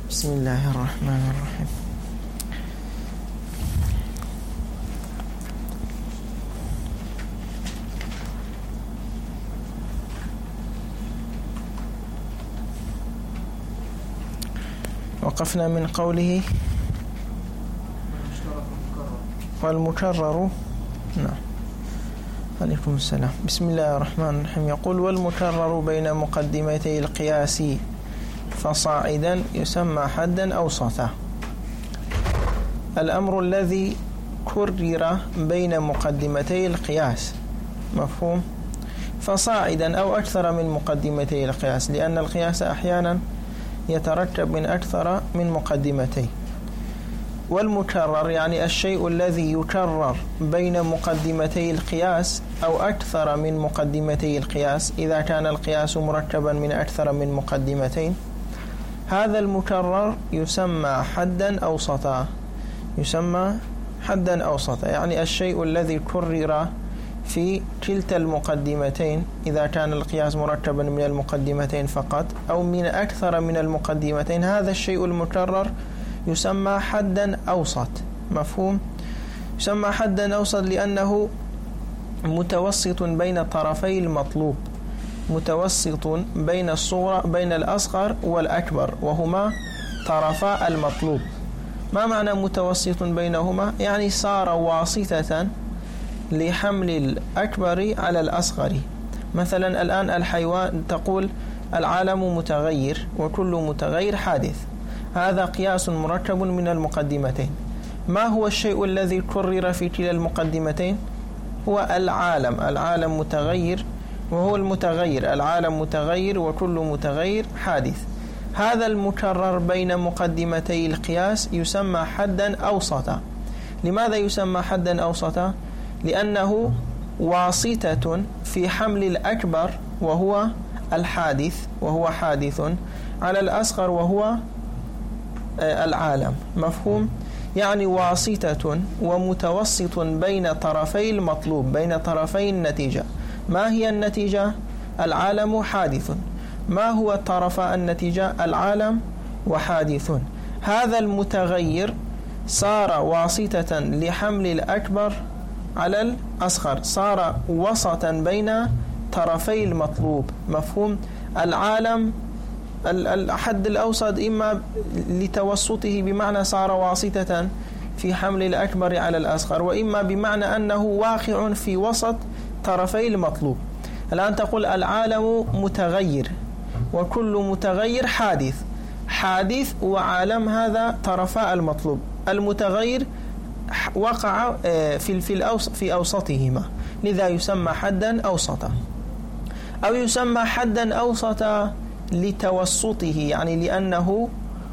بسم الله الرحمن الرحيم. وقفنا من قوله والمكرر. نعم، عليكم السلام. بسم الله الرحمن الرحيم. يقول والمكرر بين مقدمتي القياس فصاعدا يسمى حدا أوسطا. الأمر الذي كرر بين مقدمتي القياس، مفهوم؟ فصاعدا أو أكثر من مقدمتي القياس، لأن القياس أحيانا يترتب من أكثر من مقدمتين. والمكرر يعني الشيء الذي يكرر بين مقدمتي القياس أو أكثر من مقدمتي القياس، إذا كان القياس مركبا من أكثر من مقدمتين، هذا المكرر يسمى حدا أوسطا. يسمى حدا أوسطا، يعني الشيء الذي كرر في كلتا المقدمتين، إذا كان القياس مركبا من المقدمتين فقط أو من أكثر من المقدمتين، هذا الشيء المكرر يسمى حدا أوسط. مفهوم؟ يسمى حدا أوسط لأنه متوسط بين طرفي المطلوب، متوسط بين الصغرى، بين الأصغر والأكبر، وهما طرفا المطلوب. ما معنى متوسط بينهما؟ يعني صار واسطة لحمل الأكبر على الأصغر. مثلا الآن الحيوان، تقول العالم متغير وكل متغير حادث، هذا قياس مركب من المقدمتين. ما هو الشيء الذي كرر في كلا المقدمتين؟ هو العالم. العالم متغير وهو المتغير، العالم متغير وكل متغير حادث. هذا المكرر بين مقدمتي القياس يسمى حدا أوسطا. لماذا يسمى حدا أوسطا؟ لأنه واسطة في حمل الأكبر وهو الحادث، وهو حادث، على الأصغر وهو العالم. مفهوم؟ يعني واسطة ومتوسط بين طرفي المطلوب، بين طرفي النتيجة. ما هي النتيجة؟ العالم حادث. ما هو طرف النتيجة؟ العالم وحادث. هذا المتغير صار واسطة لحمل الأكبر على الأصغر، صار وسطا بين طرفي المطلوب. مفهوم؟ العالم الحد الأوسط إما لتوسطه بمعنى صار واسطة في حمل الأكبر على الأصغر، وإما بمعنى أنه واقع في وسط طرفي المطلوب. الآن تقول العالم متغير وكل متغير حادث. حادث وعالم هذا طرفا المطلوب. المتغير وقع في أوسطهما، لذا يسمى حدا أوسطا. أو يسمى حدا أوسطا لتوسطه، يعني لأنه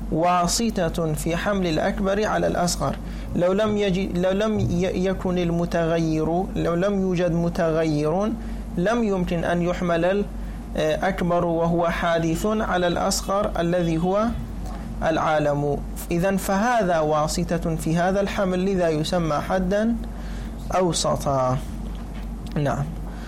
واسطة في حمل الأكبر على الأصغر. لو لم يكن المتغير، لو لم يوجد متغير، لم يمكن أن يحمل الأكبر وهو حادث على الأصغر الذي هو العالم. إذن فهذا واسطة في هذا الحمل، لذا يسمى حدا أوسطا. نعم،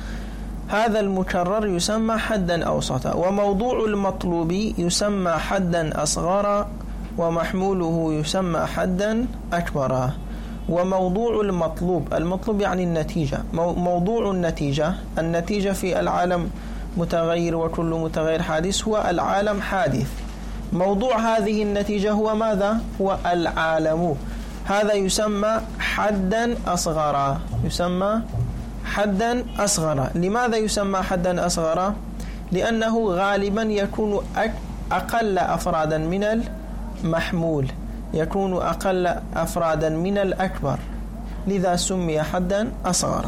هذا المكرر يسمى حدا أوسطا. وموضوع المطلوب يسمى حدا أصغر، ومحموله يسمى حدا أكبر. وموضوع المطلوب يعني النتيجة. موضوع النتيجة في العالم متغير وكل متغير حادث، هو العالم حادث. موضوع هذه النتيجة هو ماذا؟ هو العالم. هذا يسمى حدا أصغر. يسمى حدا أصغر. لماذا يسمى حدا أصغر؟ لأنه غالبا يكون أقل أفرادا من المحمول، يكون أقل أفرادا من الأكبر، لذا سمي حدا أصغر.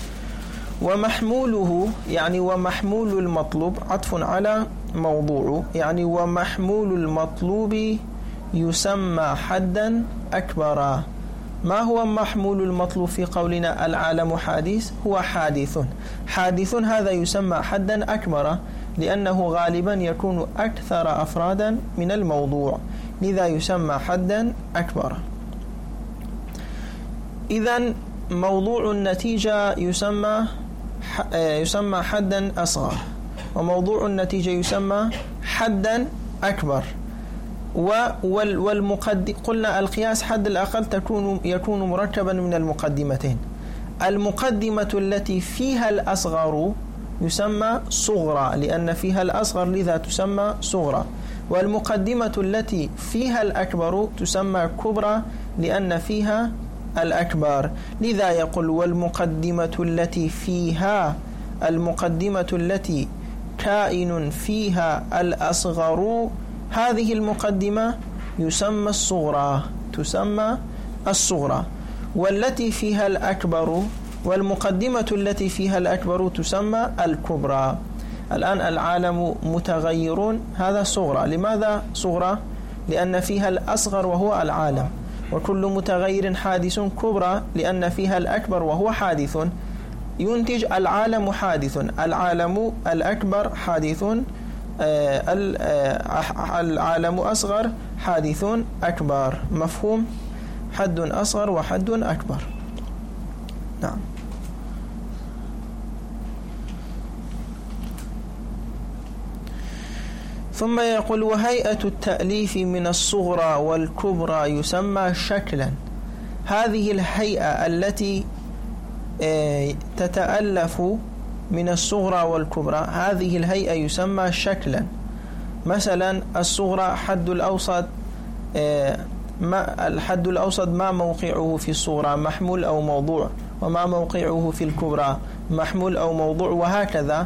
ومحموله يعني ومحمول المطلوب عطف على موضوع، يعني ومحمول المطلوب يسمى حدا أكبر. ما هو محمول المطلوب في قولنا العالم حادث؟ هو حادث هذا يسمى حدا أكبر، لأنه غالبا يكون أكثر أفرادا من الموضوع، لذا يسمى حدا أكبر. إذن موضوع النتيجة يسمى حدا أصغر، وموضوع النتيجة يسمى حدا أكبر. قلنا القياس حد الأقل يكون مركبا من المقدمتين. المقدمة التي فيها الأصغر يسمى صغرى لأن فيها الأصغر لذا تسمى صغرى، والمقدمة التي فيها الأكبر تسمى كبرى لأن فيها الأكبر. لذا يقول والمقدمة التي كائن فيها الأصغر، هذه المقدمة تسمى الصغرى، والتي فيها الأكبر والمقدمة التي فيها الأكبر تسمى الكبرى. الآن العالم متغير، هذا صغرى. لماذا صغرى؟ لأن فيها الأصغر وهو العالم، وكل متغير حادث كبرى لأن فيها الأكبر وهو حادث، ينتج العالم حادث، العالم الأكبر حادث، العالم أصغر حادث أكبر. مفهوم؟ حد أصغر وحد أكبر. نعم. ثم يقول وهيئة التأليف من الصغرى والكبرى يسمى شكلا. هذه الهيئة التي تتألف من الصغرى والكبرى، هذه الهيئة يسمى شكلا. مثلا الصغرى حد الأوسط، الحد الأوسط ما موقعه في الصغرى محمول أو موضوع، وما موقعه في الكبرى محمول أو موضوع، وهكذا.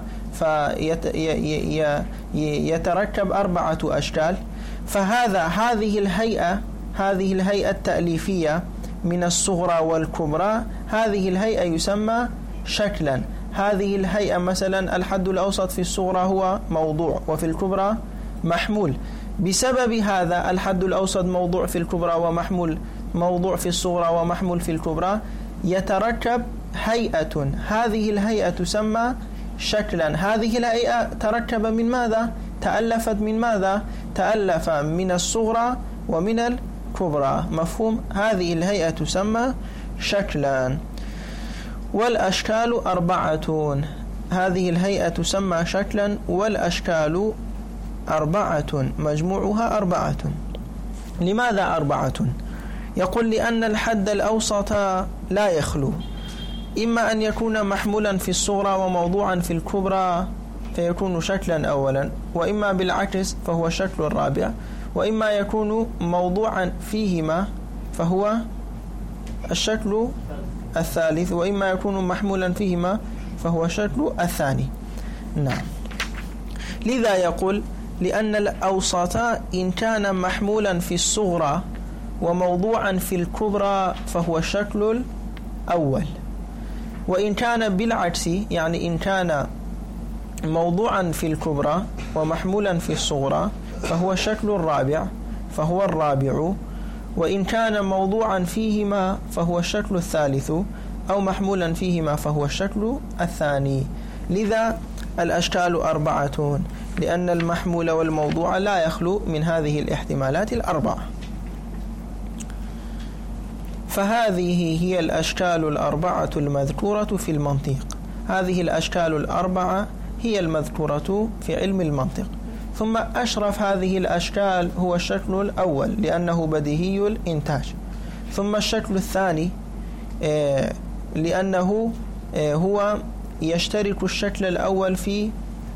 فيتركب 4 أشكال. هذه الهيئة التأليفية من الصغرى والكبرى، هذه الهيئة يسمى شكلا. هذه الهيئة مثلا الحد الأوسط في الصغرى هو موضوع وفي الكبرى محمول. بسبب هذا الحد الأوسط موضوع في الكبرى ومحمول، موضوع في الصغرى ومحمول في الكبرى، يتركب هيئة. هذه الهيئة تسمى شكلا. هذه الهيئة تركب من ماذا؟ تألفت من ماذا؟ تألف من الصغرى ومن الكبرى. مفهوم؟ هذه الهيئة تسمى شكلا. والأشكال 4. هذه الهيئة تسمى شكلا، والأشكال 4 مجموعها 4. لماذا 4؟ يقول لأن الحد الأوسط لا يخلو، إما أن يكون محمولا في الصغرى وموضوعا في الكبرى فيكون شكلا أولا، وإما بالعكس فهو الشكل الرابع، وإما يكون موضوعا فيهما فهو الشكل الثالث، وإما يكون محمولا فيهما فهو الشكل الثاني. نعم. لذا يقول لأن الأوسط إن كان محمولا في الصغرى وموضوعا في الكبرى فهو الشكل الأول، وإن كان بالعكس يعني إن كان موضوعا في الكبرى ومحمولا في الصغرى فهو الشكل الرابع فهو الرابع، وإن كان موضوعا فيهما فهو الشكل الثالث، أو محمولا فيهما فهو الشكل الثاني. لذا الأشكال 4 لأن المحمول والموضوع لا يخلو من هذه الاحتمالات 4. فهذه هي الأشكال 4 المذكورة في المنطق. هذه الأشكال 4 هي المذكورة في علم المنطق. ثم أشرف هذه الأشكال هو الشكل الأول لأنه بديهي الإنتاج، ثم الشكل الثاني لأنه هو يشترك الشكل الأول في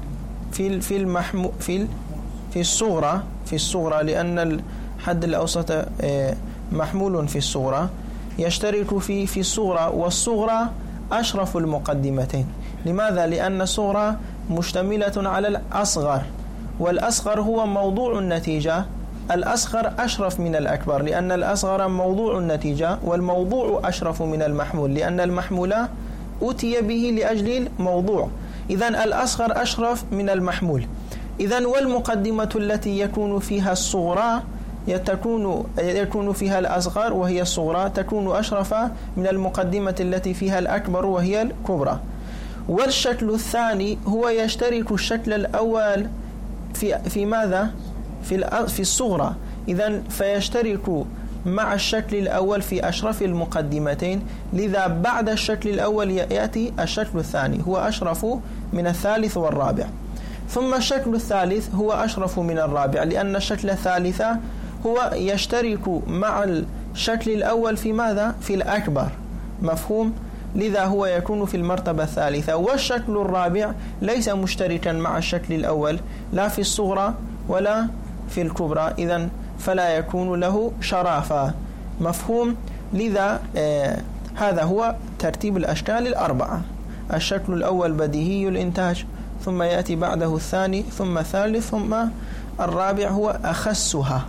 الصغرى لأن الحد الأوسط محمول في الصغرى، يشترك في الصغرى، والصغرى أشرف المقدمتين. لماذا؟ لأن الصغرى مشتملة على الأصغر، والأصغر هو موضوع النتيجة. الأصغر أشرف من الأكبر لأن الأصغر موضوع النتيجة، والموضوع أشرف من المحمول لأن المحمول أتي به لأجل الموضوع. إذن الأصغر أشرف من المحمول. إذن والمقدمة التي يكون فيها الصغرى يكون فيها الأصغر وهي الصغرى تكون أشرف من المقدمة التي فيها الأكبر وهي الكبرى. والشكل الثاني هو يشترك الشكل الأول في ماذا؟ في الصغرى. إذن فيشترك مع الشكل الأول في أشرف المقدمتين. لذا بعد الشكل الأول يأتي الشكل الثاني هو أشرف من الثالث والرابع، ثم الشكل الثالث هو أشرف من الرابع لأن الشكل الثالث هو يشترك مع الشكل الأول في ماذا؟ في الأكبر، مفهوم؟ لذا هو يكون في المرتبة الثالثة. والشكل الرابع ليس مشتركا مع الشكل الأول لا في الصغرى ولا في الكبرى، إذن فلا يكون له شرافة، مفهوم؟ لذا هذا هو ترتيب الأشكال الأربعة. الشكل الأول بديهي الإنتاج، ثم يأتي بعده الثاني، ثم الثالث، ثم الرابع هو أخسها.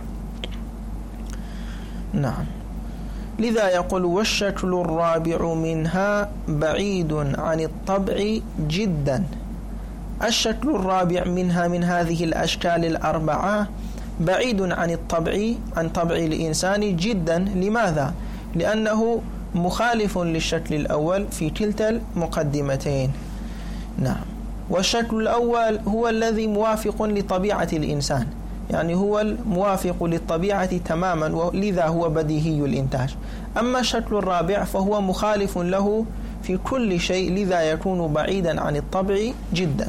نعم. لذا يقول والشكل الرابع منها بعيد عن الطبع جدا. الشكل الرابع منها من هذه الأشكال الأربعة بعيد عن الطبع، عن طبع الإنسان جدا. لماذا؟ لأنه مخالف للشكل الأول في كلتا المقدمتين. نعم. والشكل الأول هو الذي موافق لطبيعة الإنسان، يعني هو الموافق للطبيعة تماما، ولذا هو بديهي الإنتاج. أما الشكل الرابع فهو مخالف له في كل شيء، لذا يكون بعيدا عن الطبع جدا.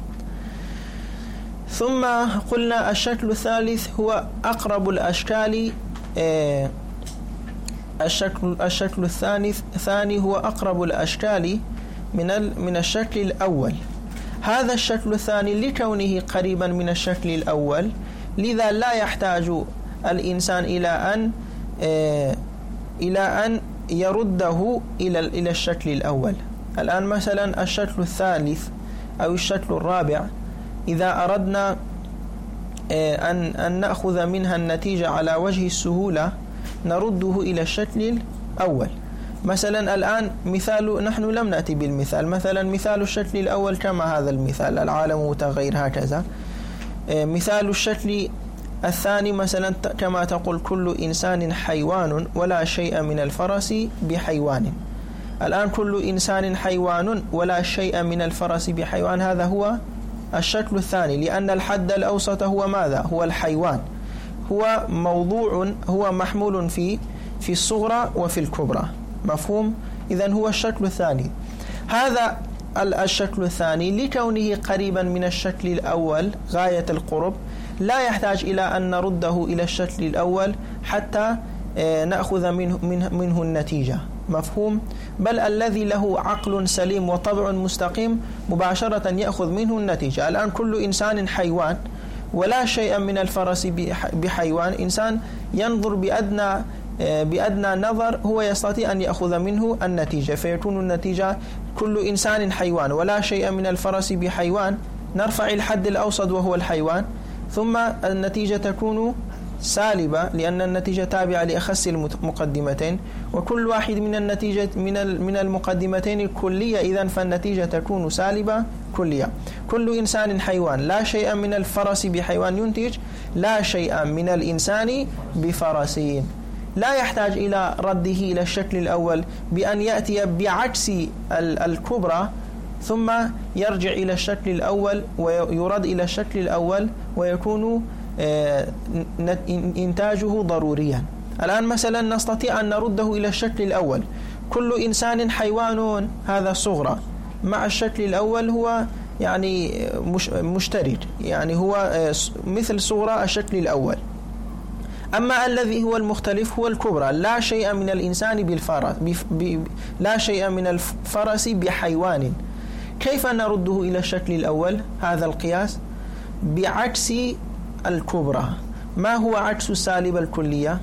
ثم قلنا الشكل الثالث هو أقرب الأشكال. الشكل الثاني هو أقرب الأشكال من الشكل الأول. هذا الشكل الثاني لكونه قريبا من الشكل الأول، لذا لا يحتاج الإنسان إلى أن يرده إلى الشكل الأول. الآن مثلا الشكل الثالث أو الشكل الرابع إذا أردنا أن نأخذ منها النتيجة على وجه السهولة نرده إلى الشكل الأول. مثلا الآن مثال، نحن لم نأتي بالمثال، مثلا مثال الشكل الأول كما هذا المثال، العالم متغير هكذا. مثال الشكل الثاني مثلا كما تقول كل إنسان حيوان ولا شيء من الفرس بحيوان. الآن كل إنسان حيوان ولا شيء من الفرس بحيوان، هذا هو الشكل الثاني، لأن الحد الأوسط هو ماذا؟ هو الحيوان، هو موضوع، هو محمول في الصغرى وفي الكبرى، مفهوم؟ إذن هو الشكل الثاني. هذا الشكل الثاني لكونه قريبا من الشكل الأول غاية القرب لا يحتاج إلى أن نرده إلى الشكل الأول حتى نأخذ منه النتيجة، مفهوم؟ بل الذي له عقل سليم وطبع مستقيم مباشرة يأخذ منه النتيجة. الآن كل إنسان حيوان ولا شيء من الفرس بحيوان، إنسان ينظر بأدنى نظر هو يستطيع أن يأخذ منه النتيجة، فيكون النتيجة كل إنسان حيوان ولا شيء من الفرس بحيوان، نرفع الحد الأوسط وهو الحيوان، ثم النتيجة تكون سالبة لأن النتيجة تابعة لأخس المقدمتين، وكل واحد من النتيجة من المقدمتين الكلية، إذن فالنتيجة تكون سالبة كلية. كل إنسان حيوان لا شيء من الفرس بحيوان ينتج لا شيء من الإنسان بفرسين. لا يحتاج إلى رده إلى الشكل الأول بأن يأتي بعكس الكبرى ثم يرجع إلى الشكل الأول ويرد إلى الشكل الأول ويكون إنتاجه ضروريا. الآن مثلا نستطيع أن نرده إلى الشكل الأول، كل إنسان حيوان، هذا صغرى، مع الشكل الأول هو يعني مشترك، يعني هو مثل صغرى الشكل الأول. أما الذي هو المختلف هو الكبرى، لا شيء من الإنسان بالفرس، لا شيء من الفرس بحيوان. كيف نرده إلى الشكل الأول؟ هذا القياس بعكس الكبرى. ما هو عكس السالبة الكلية؟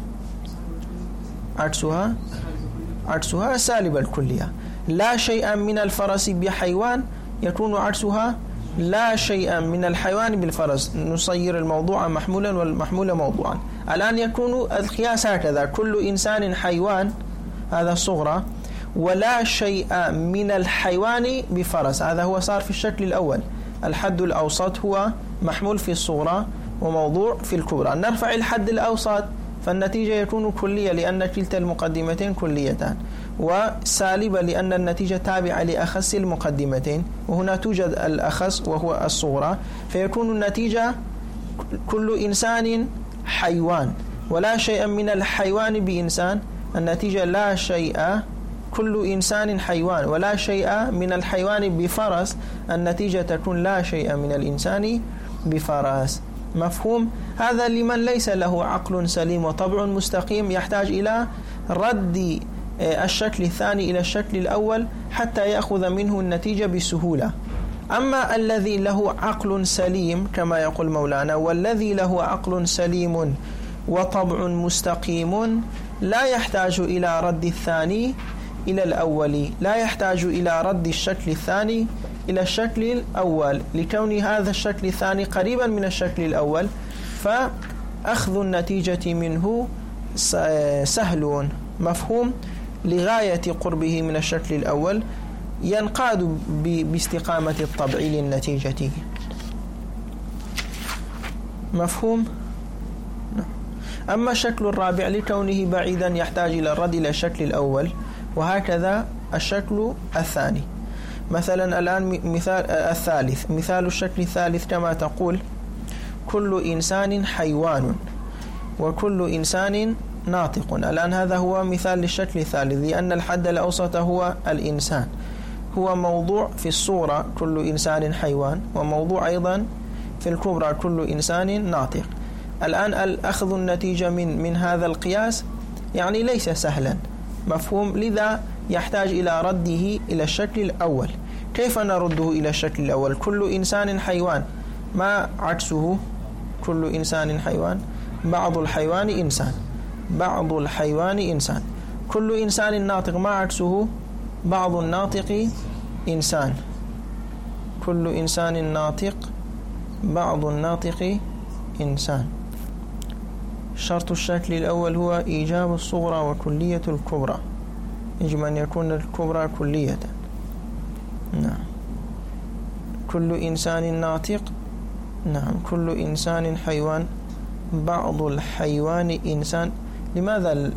عكسها السالبة الكلية. لا شيء من الفرس بحيوان يكون عكسها لا شيء من الحيوان بالفرس، نصير الموضوع محمولا والمحمول موضوعا. الآن يكون القياس هكذا، كل إنسان حيوان، هذا صغرى، ولا شيء من الحيوان بفرس، هذا هو صار في الشكل الأول. الحد الأوسط هو محمول في الصغرى وموضوع في الكبرى، نرفع الحد الأوسط فالنتيجة يكون كلية لأن كلتا المقدمتين كليتان، وسالبة لأن النتيجة تابعة لأخس المقدمتين، وهنا توجد الأخس وهو الصغرى، فيكون النتيجة كل إنسان حيوان ولا شيء من الحيوان بإنسان، النتيجة لا شيء، كل إنسان حيوان ولا شيء من الحيوان بفرس، النتيجة تكون لا شيء من الإنسان بفرس. مفهوم؟ هذا لمن ليس له عقل سليم وطبع مستقيم، يحتاج إلى رد الشكل الثاني إلى الشكل الأول حتى يأخذ منه النتيجة بسهولة. أما الذي له عقل سليم كما يقول مولانا، والذي له عقل سليم وطبع مستقيم لا يحتاج إلى رد الثاني إلى الأول، لا يحتاج إلى رد الشكل الثاني إلى الشكل الأول، لكون هذا الشكل الثاني قريبا من الشكل الأول، فأخذ النتيجة منه سهل. مفهوم؟ لغاية قربه من الشكل الأول ينقاد باستقامة الطبع للنتيجة. مفهوم؟ أما الشكل الرابع لكونه بعيدا يحتاج إلى الرد إلى الشكل الأول، وهكذا الشكل الثاني. مثلا الآن مثال الشكل الثالث كما تقول كل إنسان حيوان وكل إنسان ناطق. الآن هذا هو مثال للشكل الثالث، لأن الحد الأوسط هو الإنسان، هو موضوع في الصورة كل إنسان حيوان، وموضوع أيضا في الكبرى كل إنسان ناطق. الآن أخذ النتيجة من هذا القياس يعني ليس سهلا. مفهوم؟ لذا يحتاج إلى رده إلى الشكل الأول. كيف نرده إلى الشكل الأول؟ كل إنسان حيوان، ما عكسه؟ كل إنسان حيوان، بعض الحيوان إنسان، بعض الحيوان إنسان. كل إنسان ناطق، ما عكسه؟ بعض الناطق إنسان، كل إنسان ناطق، بعض الناطق إنسان. شرط الشكل الأول هو إيجاب الصغرى وكلية الكبرى، يجب أن يكون الكبرى كلية. نعم. كل إنسان ناطق، نعم. كل إنسان حيوان، بعض الحيوان إنسان. لماذا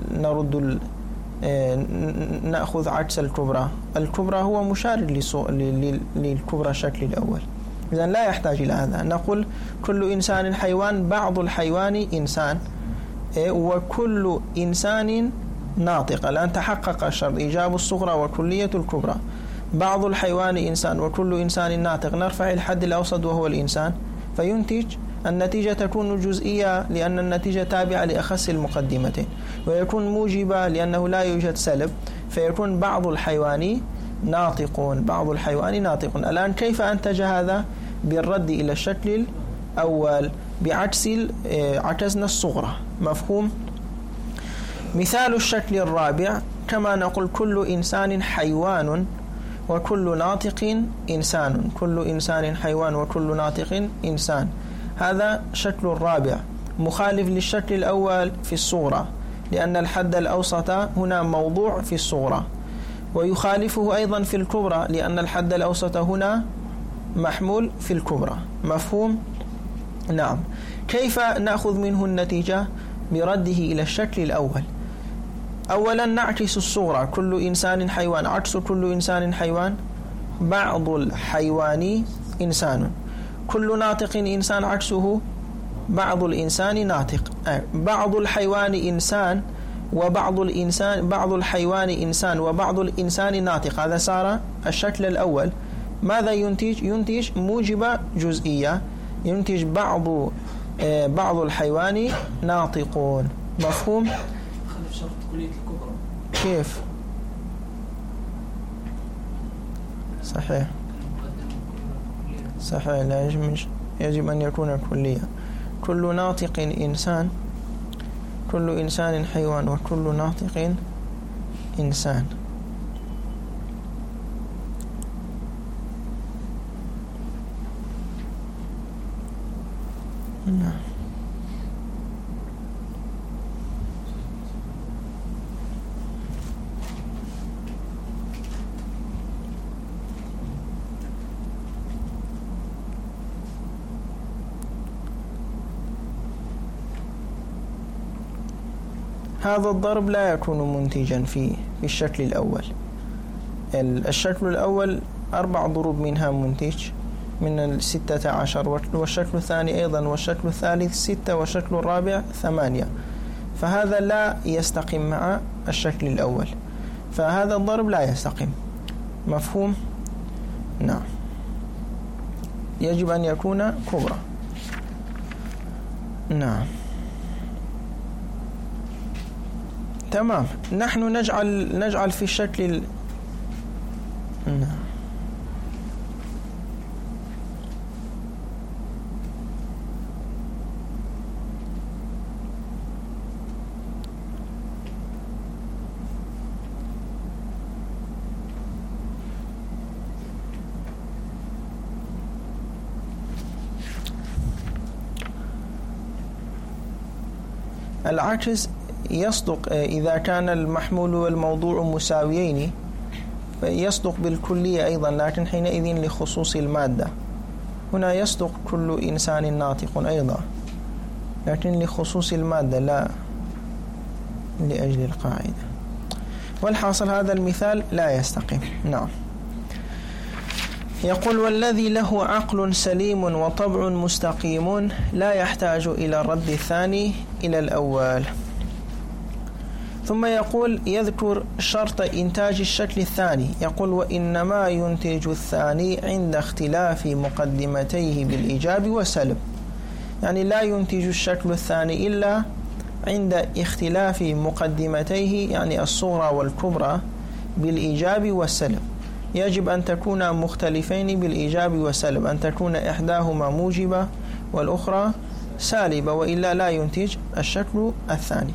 نأخذ عكس الكبرى؟ الكبرى هو مشارك للكبرى الشكل الأول، إذن لا يحتاج إلى هذا. نقول كل إنسان حيوان، بعض الحيوان إنسان، وكل إنسان ناطق. الآن تحقق الشرط إيجاب الصغرى وكلية الكبرى. بعض الحيوان إنسان وكل إنسان ناطق، نرفع الحد الأوسط وهو الإنسان، فينتج النتيجة تكون جزئية لأن النتيجة تابعة لأخص المقدمتين، ويكون موجبة لأنه لا يوجد سلب، فيكون بعض الحيوان ناطقون، بعض الحيوان ناطقون. الآن كيف أنتج هذا؟ بالرد إلى الشكل الأول بعكس عكسنا الصغرى. مفهوم؟ مثال الشكل الرابع كما نقول كل إنسان حيوان وكل ناطق إنسان، كل إنسان حيوان وكل ناطق إنسان. هذا شكل الرابع مخالف للشكل الأول في الصغرى، لأن الحد الأوسط هنا موضوع في الصغرى، ويخالفه أيضا في الكبرى لأن الحد الأوسط هنا محمول في الكبرى. مفهوم؟ نعم. كيف نأخذ منه النتيجة؟ برده إلى الشكل الأول. أولا نعكس الصغرى كل إنسان حيوان، عكس كل إنسان حيوان بعض الحيوان إنسان. كل ناطق إنسان عكسه بعض الإنسان ناطق. بعض الحيوان إنسان وبعض الإنسان، بعض الحيوان إنسان وبعض الإنسان ناطق. هذا صار الشكل الأول. ماذا ينتج؟ ينتج موجبة جزئية، ينتج بعض الحيوان ناطقون. مفهوم؟ خلف شرط كلية الكبرى. كيف؟ صحيح صحيح، لا يجب أن يكون كلية. كل ناطق إنسان، كل إنسان حيوان وكل ناطق إنسان. نعم. هذا الضرب لا يكون منتجا في الشكل الأول. الشكل الأول 4 ضروب منها منتج من 16، والشكل الثاني أيضا، والشكل الثالث 6، والشكل الرابع 8. فهذا لا يستقيم مع الشكل الأول، فهذا الضرب لا يستقيم. مفهوم؟ نعم. يجب أن يكون كبرى. نعم تمام. نحن نجعل في الشكل نعم العكس يصدق إذا كان المحمول والموضوع مساويين، فيصدق بالكلية أيضا، لكن حينئذ لخصوص المادة. هنا يصدق كل إنسان ناطق أيضا، لكن لخصوص المادة لا لأجل القاعدة. والحاصل هذا المثال لا يستقيم. نعم. يقول: والذي له عقل سليم وطبع مستقيم لا يحتاج إلى الرد الثاني إلى الأول. ثم يقول يذكر شرط إنتاج الشكل الثاني، يقول: وإنما ينتج الثاني عند اختلاف مقدمتيه بالإيجاب والسلب. يعني لا ينتج الشكل الثاني إلا عند اختلاف مقدمتيه، يعني الصغرى والكبرى، بالإيجاب والسلب. يجب أن تكون مختلفين بالإيجاب والسلب، أن تكون إحداهما موجبة والأخرى سالبة، وإلا لا ينتج الشكل الثاني.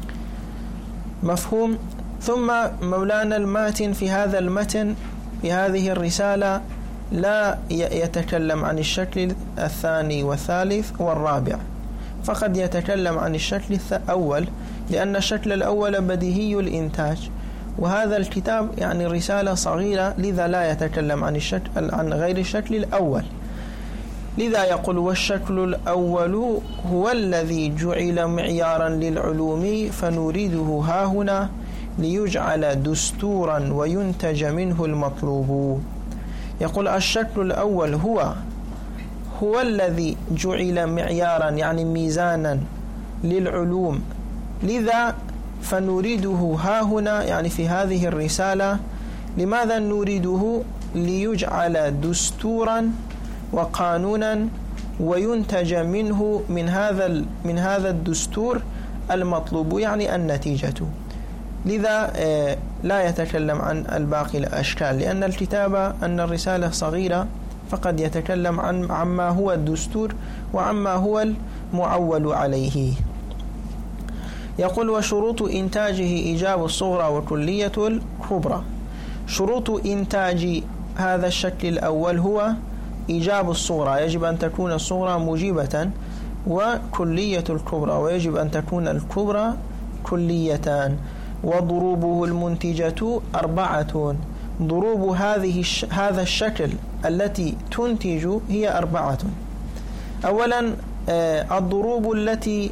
مفهوم؟ ثم مولانا الماتن في هذا المتن في هذه الرسالة لا يتكلم عن الشكل الثاني والثالث والرابع، فقد يتكلم عن الشكل الأول، لأن الشكل الأول بديهي الإنتاج، وهذا الكتاب يعني رسالة صغيرة، لذا لا يتكلم عن غير الشكل الأول. لذا يقول: والشكل الأول هو الذي جعل معيارا للعلوم فنريده هاهنا ليجعل دستورا وينتج منه المطلوب. يقول: الشكل الأول هو الذي جعل معيارا، يعني ميزانا للعلوم، لذا فنريده هاهنا، يعني في هذه الرسالة. لماذا نريده؟ ليجعل دستورا وقانونا وينتج منه من هذا الدستور المطلوب، يعني النتيجة. لذا لا يتكلم عن الباقي الأشكال، لأن الكتابة أن الرسالة صغيرة، فقد يتكلم عما هو الدستور وعما هو المعول عليه. يقول: وشروط إنتاجه إيجاب الصغرى وكلية الكبرى. شروط إنتاج هذا الشكل الأول هو إيجاب الصغرى، يجب أن تكون الصغرى موجبة، وكلية الكبرى، ويجب أن تكون الكبرى كليتان. وضروبه المنتجة 4. ضروب هذا الشكل التي تنتج هي 4. أولا الضروب التي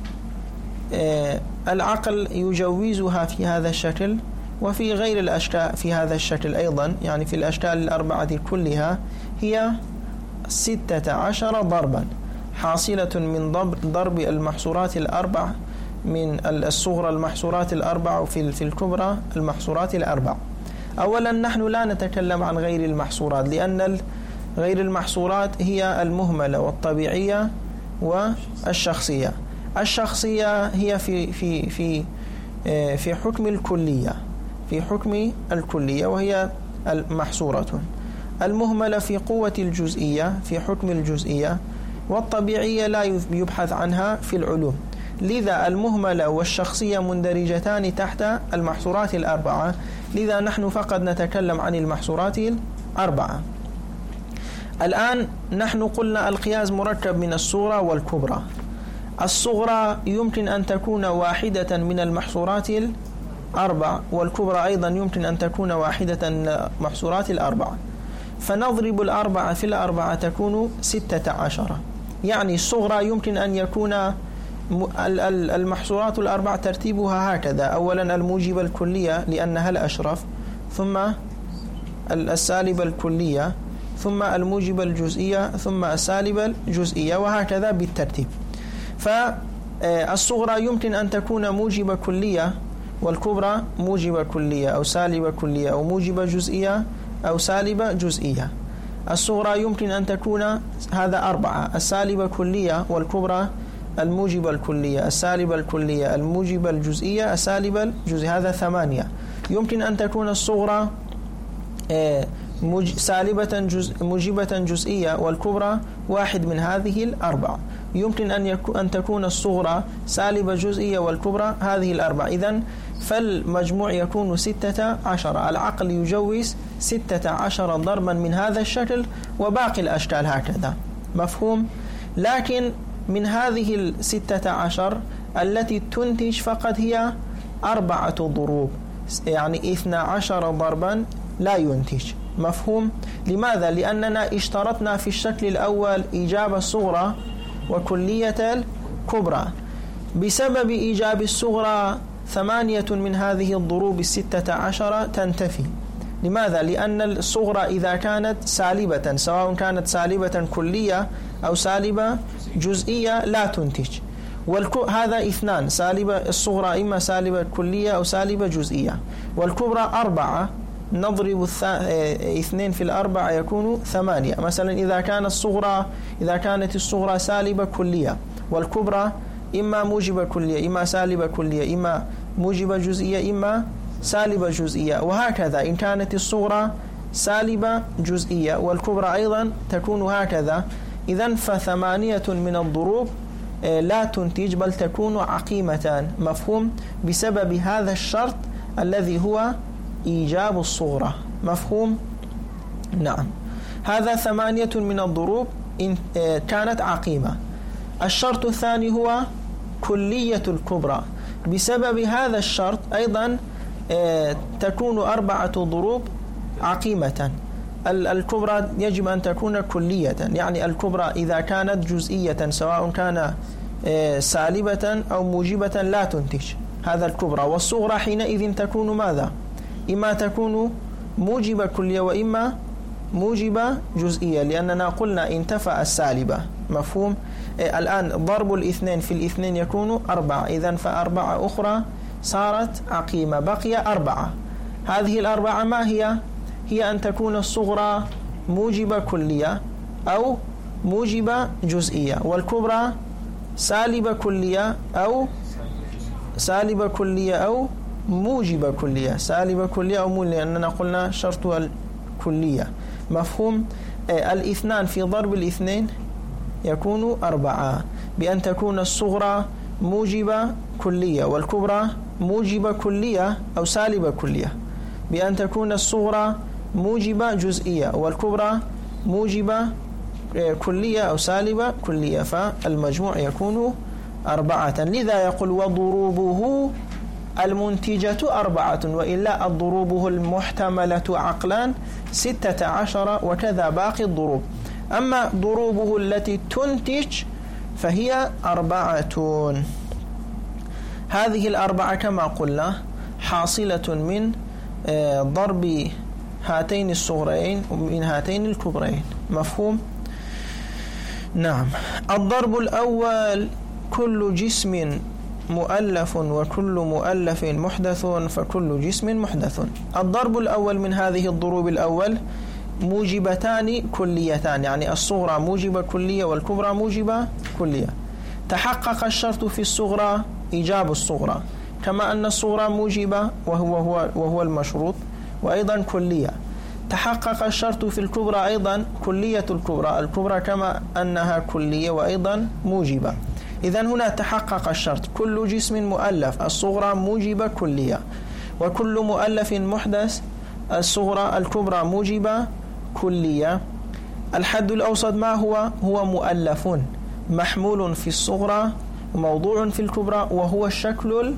العقل يجوزها في هذا الشكل وفي غير الأشكال في هذا الشكل أيضا، يعني في الأشكال 4 كلها، هي 16 ضربا، حاصلة من ضرب المحصورات 4 من الصغرى المحصورات 4 في الكبرى المحصورات 4. أولا نحن لا نتكلم عن غير المحصورات، لأن غير المحصورات هي المهملة والطبيعية والشخصية. الشخصية هي في حكم الكلية، وهي محصورة. المهملة في قوة الجزئية، في حكم الجزئية، والطبيعية لا يبحث عنها في العلوم. لذا المهملة والشخصية مندرجتان تحت المحصورات 4. لذا نحن فقط نتكلم عن المحصورات 4. الآن نحن قلنا القياس مركب من الصغرى والكبرى. الصغرى يمكن أن تكون واحدة من المحصورات 4، والكبرى أيضا يمكن أن تكون واحدة من المحصورات 4. فنضرب 4 في 4 تكون 16. يعني الصغرى يمكن أن يكون المحصورات 4 ترتيبها هكذا: أولا الموجبة الكلية لأنها الأشرف، ثم السالبة الكلية، ثم الموجبة الجزئية، ثم السالبة الجزئية، وهكذا بالترتيب. فالصغرى يمكن أن تكون موجبة كلية، والكبرى موجبة كلية أو سالبة كلية، أو موجبة جزئية أو سالبة جزئية. الصغرى يمكن أن تكون هذا 4: السالبة كلية والكبرى الموجبة الكلية، السالبة الكلية، الموجبة الجزئية، السالبة الجزئية. هذا 8. يمكن أن تكون الصغرى موجبة جزئية والكبرى واحد من هذه الأربعة. يمكن أن تكون الصغرى سالبة جزئية والكبرى هذه الأربعة. إذن فالمجموع يكون 16. العقل يجوز 16 ضربا من هذا الشكل وباقي الأشكال هكذا. مفهوم؟ لكن من هذه 16 التي تنتج فقط هي 4 ضروب، يعني 12 ضربا لا ينتج. مفهوم؟ لماذا؟ لأننا اشترطنا في الشكل الأول إيجاب الصغرى وكلية الكبرى. بسبب إيجاب الصغرى 8 من هذه الضروب 16 تنتفي. لماذا؟ لأن الصغرى إذا كانت سالبة، سواء كانت سالبة كلية أو سالبة جزئية، لا تنتج. هذا 2 سالبة، الصغرى إما سالبة كلية أو سالبة جزئية. والكبرى 4، نضرب 2 في 4 يكون 8. مثلا إذا كانت الصغرى سالبة كلية والكبرى إما موجبة كلية، إما سالبة كلية، إما موجبة جزئية، إما سالبة جزئية، وهكذا. إن كانت الصغرى سالبة جزئية والكبرى أيضا تكون هكذا. إذن ف8 من الضروب لا تنتج بل تكون عقيمتان. مفهوم؟ بسبب هذا الشرط الذي هو إيجاب الصغرى. مفهوم؟ نعم. هذا 8 من الضروب إن كانت عقيمة. الشرط الثاني هو كلية الكبرى. بسبب هذا الشرط أيضا تكون 4 ضروب عقيمة. الكبرى يجب أن تكون كلية، يعني الكبرى إذا كانت جزئية سواء كان سالبة أو موجبة لا تنتج هذا الكبرى. والصغرى حينئذ تكون ماذا؟ إما تكون موجبة كلية وإما موجبة جزئية، لأننا قلنا انتفى السالبة. مفهوم؟ الآن ضرب 2 في 2 يكون 4، إذن ف4 أخرى صارت عقيمة، بقي 4. هذه الأربعة ما هي؟ هي أن تكون الصغرى موجبة كلية أو موجبة جزئية، والكبرى سالبة كلية أو سالبة كلية أو موجبة كلية، سالبة كلية أو موجبة، لأننا قلنا شرط الكلية. مفهوم؟ 2 في ضرب 2 يكون 4، بأن تكون الصغرى موجبة كلية والكبرى موجبة كلية أو سالبة كلية، بأن تكون الصغرى موجبة جزئية والكبرى موجبة كلية أو سالبة كلية، فالمجموع يكون 4. لذا يقول وضروبه المنتجة 4، وإلا الضروبه المحتملة عقلان 16 وكذا باقي الضروب. أما ضروبه التي تنتج فهي 4. هذه ال4 كما قلنا حاصلة من ضرب هاتين الصغرين ومن هاتين الكبرين. مفهوم؟ نعم. الضرب الأول كل جسم مؤلف وكل مؤلف محدث فكل جسم محدث. الضرب الأول من هذه الضروب الأول موجبتان كليتان، يعني الصغرى موجبة كلية والكبرى موجبة كلية. تحقق الشرط في الصغرى إيجاب الصغرى، كما أن الصغرى موجبة وهو المشروط، وأيضا كلية. تحقق الشرط في الكبرى أيضا كلية الكبرى كما أنها كلية وأيضا موجبة. إذن هنا تحقق الشرط، كل جسم مؤلف الصغرى موجبة كلية، وكل مؤلف محدث الصغرى الكبرى موجبة كلية. الحد الأوسط ما هو مؤلف محمول في الصغرى وموضوع في الكبرى، وهو الشكل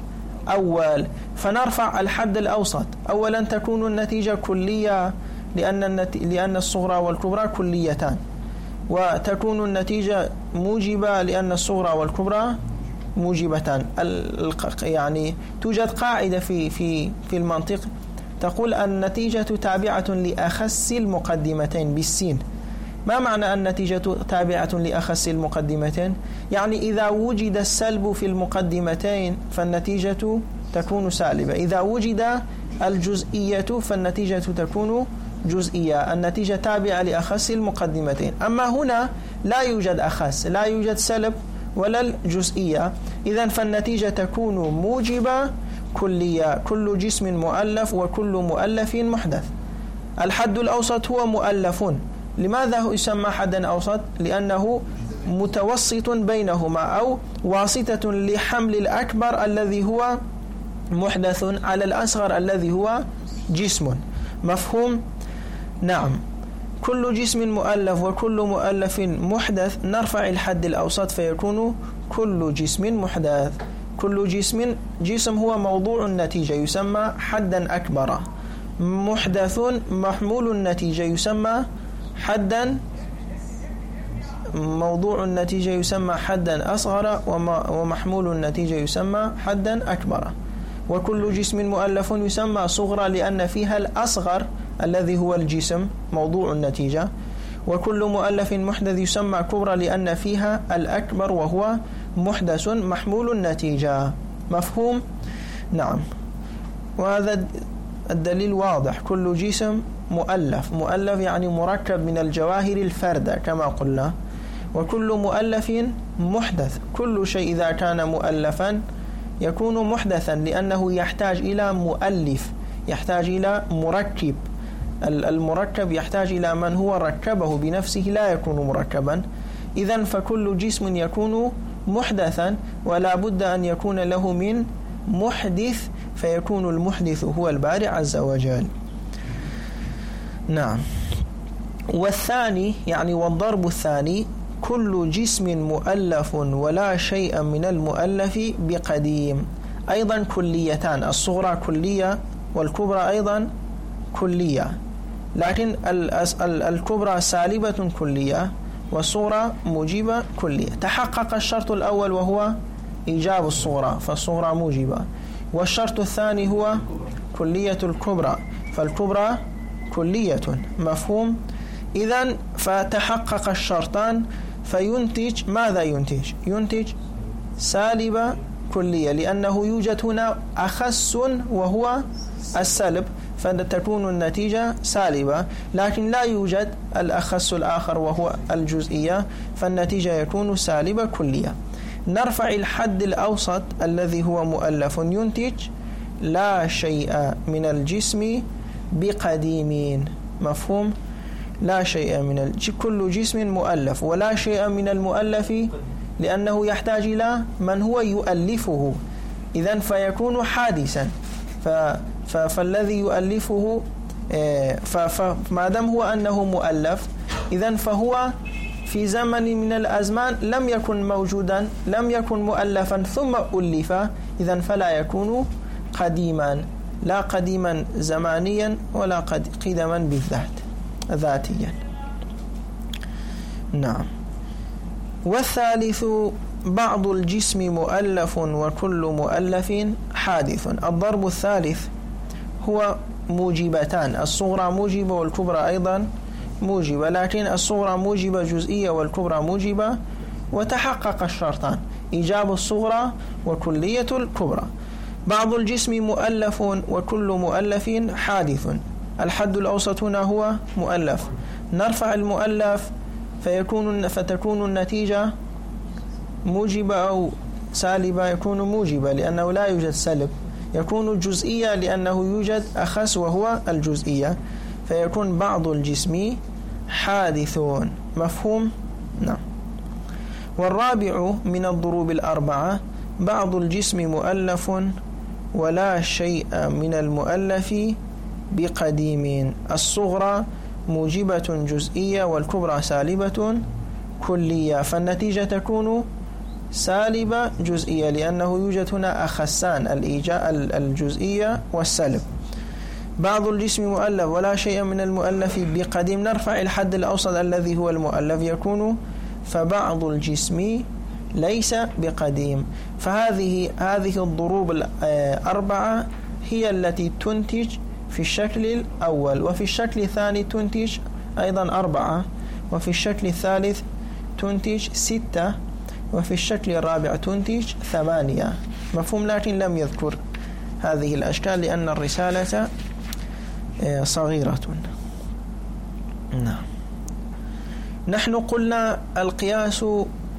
فنرفع الحد الأوسط. أولا تكون النتيجة كلية لأن الصغرى والكبرى كليتان، وتكون النتيجة موجبة لأن الصغرى والكبرى موجبتان. يعني توجد قاعدة في المنطق تقول النتيجة تابعة لأخس المقدمتين بالسين. ما معنى النتيجة تابعة لأخس المقدمتين؟ يعني إذا وجد السلب في المقدمتين فالنتيجة تكون سالبة، إذا وجد الجزئية فالنتيجة تكون جزئية. النتيجة تابعة لأخس المقدمتين. أما هنا لا يوجد أخس، لا يوجد سلب ولا الجزئية. إذن فالنتيجة تكون موجبة كلية، كل جسم مؤلف وكل مؤلف محدث. الحد الأوسط هو مؤلف. لماذا هو يسمى حدا أوسط؟ لأنه متوسط بينهما أو واسطة لحمل الأكبر الذي هو محدث على الأصغر الذي هو جسم. مفهوم؟ نعم. كل جسم مؤلف وكل مؤلف محدث نرفع الحد الأوسط فيكون كل جسم محدث. كل جسم هو موضوع النتيجة يسمى حدا أكبر، محدث محمول النتيجة يسمى حدا، موضوع النتيجة يسمى حدا أصغر، ومحمول النتيجة يسمى حدا أكبر. وكل جسم مؤلف يسمى صغرى لأن فيها الأصغر الذي هو الجسم موضوع النتيجة. وكل مؤلف محدث يسمى كبرى لأن فيها الأكبر وهو محدث محمول النتيجة. مفهوم؟ نعم. وهذا الدليل واضح. كل جسم مؤلف يعني مركب من الجواهر الفردة كما قلنا. وكل مؤلف محدث، كل شيء إذا كان مؤلفا يكون محدثا لأنه يحتاج إلى مؤلف، يحتاج إلى مركب. المركب يحتاج إلى من هو ركبه بنفسه، لا يكون مركبا. إذن فكل جسم يكون محدثا ولا بد أن يكون له من محدث، فيكون المحدث هو البارئ عز وجل. نعم. والثاني يعني والضرب الثاني كل جسم مؤلف ولا شيء من المؤلف بقديم. أيضا كليتان، الصغرى كلية والكبرى أيضا كلية، لكن الكبرى سالبة كلية والصغرى موجبة كلية. تحقق الشرط الأول وهو إيجاب الصغرى فالصغرى موجبة، والشرط الثاني هو كلية الكبرى فالكبرى كلية. مفهوم؟ إذن فتحقق الشرطان فينتج ماذا ينتج؟ ينتج سالبة كلية لأنه يوجد هنا أخص وهو السلب، فتكون النتيجة سالبة. لكن لا يوجد الأخص الآخر وهو الجزئية، فالنتيجة يكون سالبة كلية. نرفع الحد الأوسط الذي هو مؤلف ينتج لا شيء من الجسم بقديم. مفهوم؟ لا شيء من كل جسم مؤلف ولا شيء من المؤلف لأنه يحتاج إلى من هو يؤلفه، إذن فيكون حادثا. فالذي يؤلفه فما دام هو أنه مؤلف إذن فهو في زمن من الأزمان لم يكن موجودا، لم يكن مؤلفا ثم ألف، إذن فلا يكون قديما، لا قديما زمانيا ولا قدما بالذات ذاتيا. نعم. والثالث بعض الجسم مؤلف وكل مؤلف حادث. الضرب الثالث هو موجبتان، الصغرى موجبة والكبرى أيضا موجبة، لكن الصغرى موجبة جزئية والكبرى موجبة، وتحقق الشرطان إيجاب الصغرى وكلية الكبرى. بعض الجسم مؤلف وكل مؤلف حادث. الحد الأوسط هنا هو مؤلف، نرفع المؤلف فتكون النتيجة موجبة أو سالبة. يكون موجبة لأنه لا يوجد سلب، يكون جزئية لأنه يوجد أخص وهو الجزئية، فيكون بعض الجسم حادثون. مفهوم؟ نعم. والرابع من الضروب الأربعة بعض الجسم مؤلف ولا شيء من المؤلف بقديم. الصغرى موجبة جزئية والكبرى سالبة كلية، فالنتيجة تكون سالبة جزئية لأنه يوجد هنا أخصان الجزئية والسلب. بعض الجسم مؤلف ولا شيء من المؤلف بقديم. نرفع الحد الأوسط الذي هو المؤلف يكون فبعض الجسم ليس بقديم. فهذه الضروب الأربعة هي التي تنتج في الشكل الأول، وفي الشكل الثاني تنتج أيضا 4، وفي الشكل الثالث تنتج 6، وفي الشكل الرابع تنتج 8. مفهوم؟ لكن لم يذكر هذه الأشكال لأن الرسالة صغيرة. نعم. نحن قلنا القياس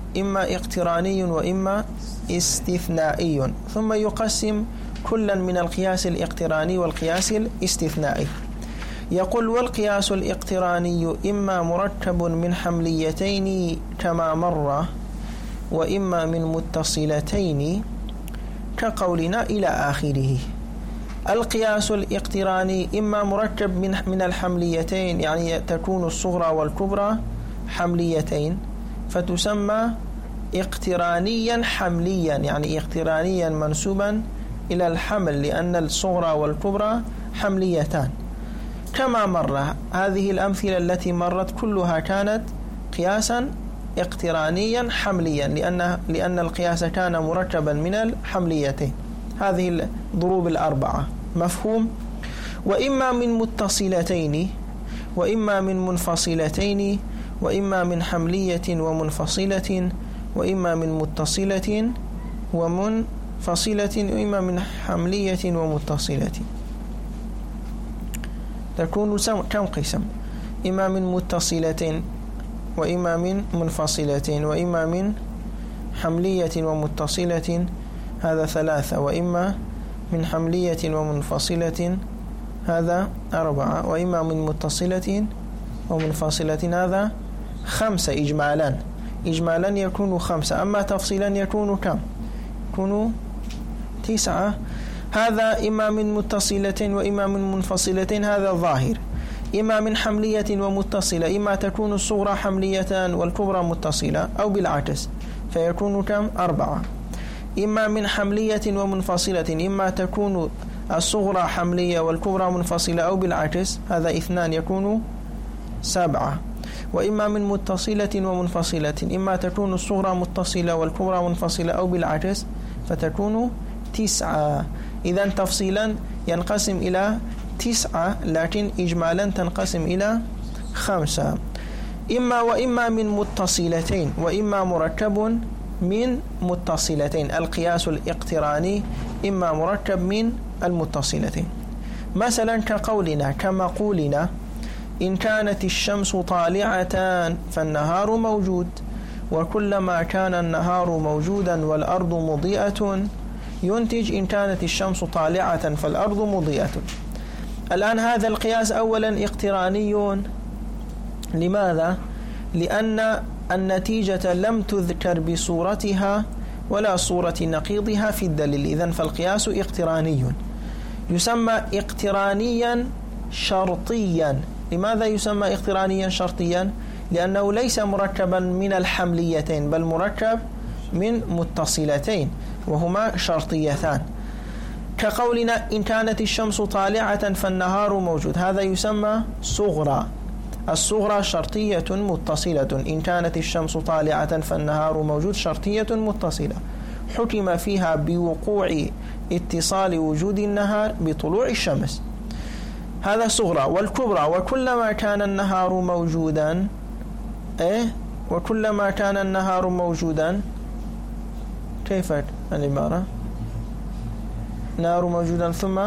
إما اقتراني وإما استثنائي، ثم يقسم كلا من القياس الاقتراني والقياس الاستثنائي. يقول: والقياس الاقتراني إما مركب من حمليتين كما مر، وإما من متصلتين كقولنا إلى آخره. القياس الاقتراني إما مركب من الحمليتين، يعني تكون الصغرى والكبرى حمليتين، فتسمى اقترانيا حمليا، يعني اقترانيا منسوبا إلى الحمل، لأن الصغرى والكبرى حمليتان كما مر. هذه الأمثلة التي مرت كلها كانت قياسا اقترانيا حمليا، لأن القياس كان مركبا من الحمليتين، هذه الضروب الأربعة. مفهوم؟ وإما من متصلتين، وإما من منفصلتين، وإما من حملية ومنفصلة، وإما من متصلة ومنفصلة، وإما من حملية ومتصلة. تكون كم قسم؟ إما من متصلة، وإما من منفصلة، وإما من حملية ومتصلة، هذا 3، وإما من حملية ومنفصلة، هذا 4، وإما من متصلة ومنفصلة، هذا 5 إجمالا يكون 5، أما تفصيلا يكون كم؟ يكون 9. هذا إما من متصلة وإما من منفصلة، هذا ظاهر. إما من حملية ومتصلة، إما تكون الصغرى حملية والكبرى متصلة، أو بالعكس فيكون كم؟ 4. إما من حملية ومنفصلة، إما تكون الصغرى حملية والكبرى منفصلة، أو بالعكس، هذا 2 يكون 7. وإما من متصلة ومنفصلة، إما تكون الصغرى متصلة والكبرى منفصلة، أو بالعكس فتكون 9. إذن تفصيلا ينقسم إلى 9، لكن إجمالا تنقسم إلى 5. وإما من متصلتين، وإما مركب من متصلتين. القياس الاقتراني إما مركب من المتصلتين، مثلا كما قولنا: إن كانت الشمس طالعة فالنهار موجود، وكلما كان النهار موجودا والأرض مضيئة، ينتج إن كانت الشمس طالعة فالأرض مضيئة. الآن هذا القياس أولا اقتراني. لماذا؟ لأن النتيجة لم تذكر بصورتها ولا صورة نقيضها في الدليل، إذن فالقياس اقتراني. يسمى اقترانيا شرطيا. لماذا يسمى اقترانيا شرطيا؟ لأنه ليس مركبا من الحمليتين، بل مركب من متصلتين وهما شرطيتان. كقولنا: إن كانت الشمس طالعة فالنهار موجود، هذا يسمى صغرى. الصغرى شرطية متصلة. إن كانت الشمس طالعة فالنهار موجود شرطية متصلة، حكم فيها بوقوع اتصال وجود النهار بطلوع الشمس، هذا صغرى. والكبرى: وكلما كان النهار موجودا، وكلما كان النهار موجودا، كيف العبارة؟ نار موجودا ثم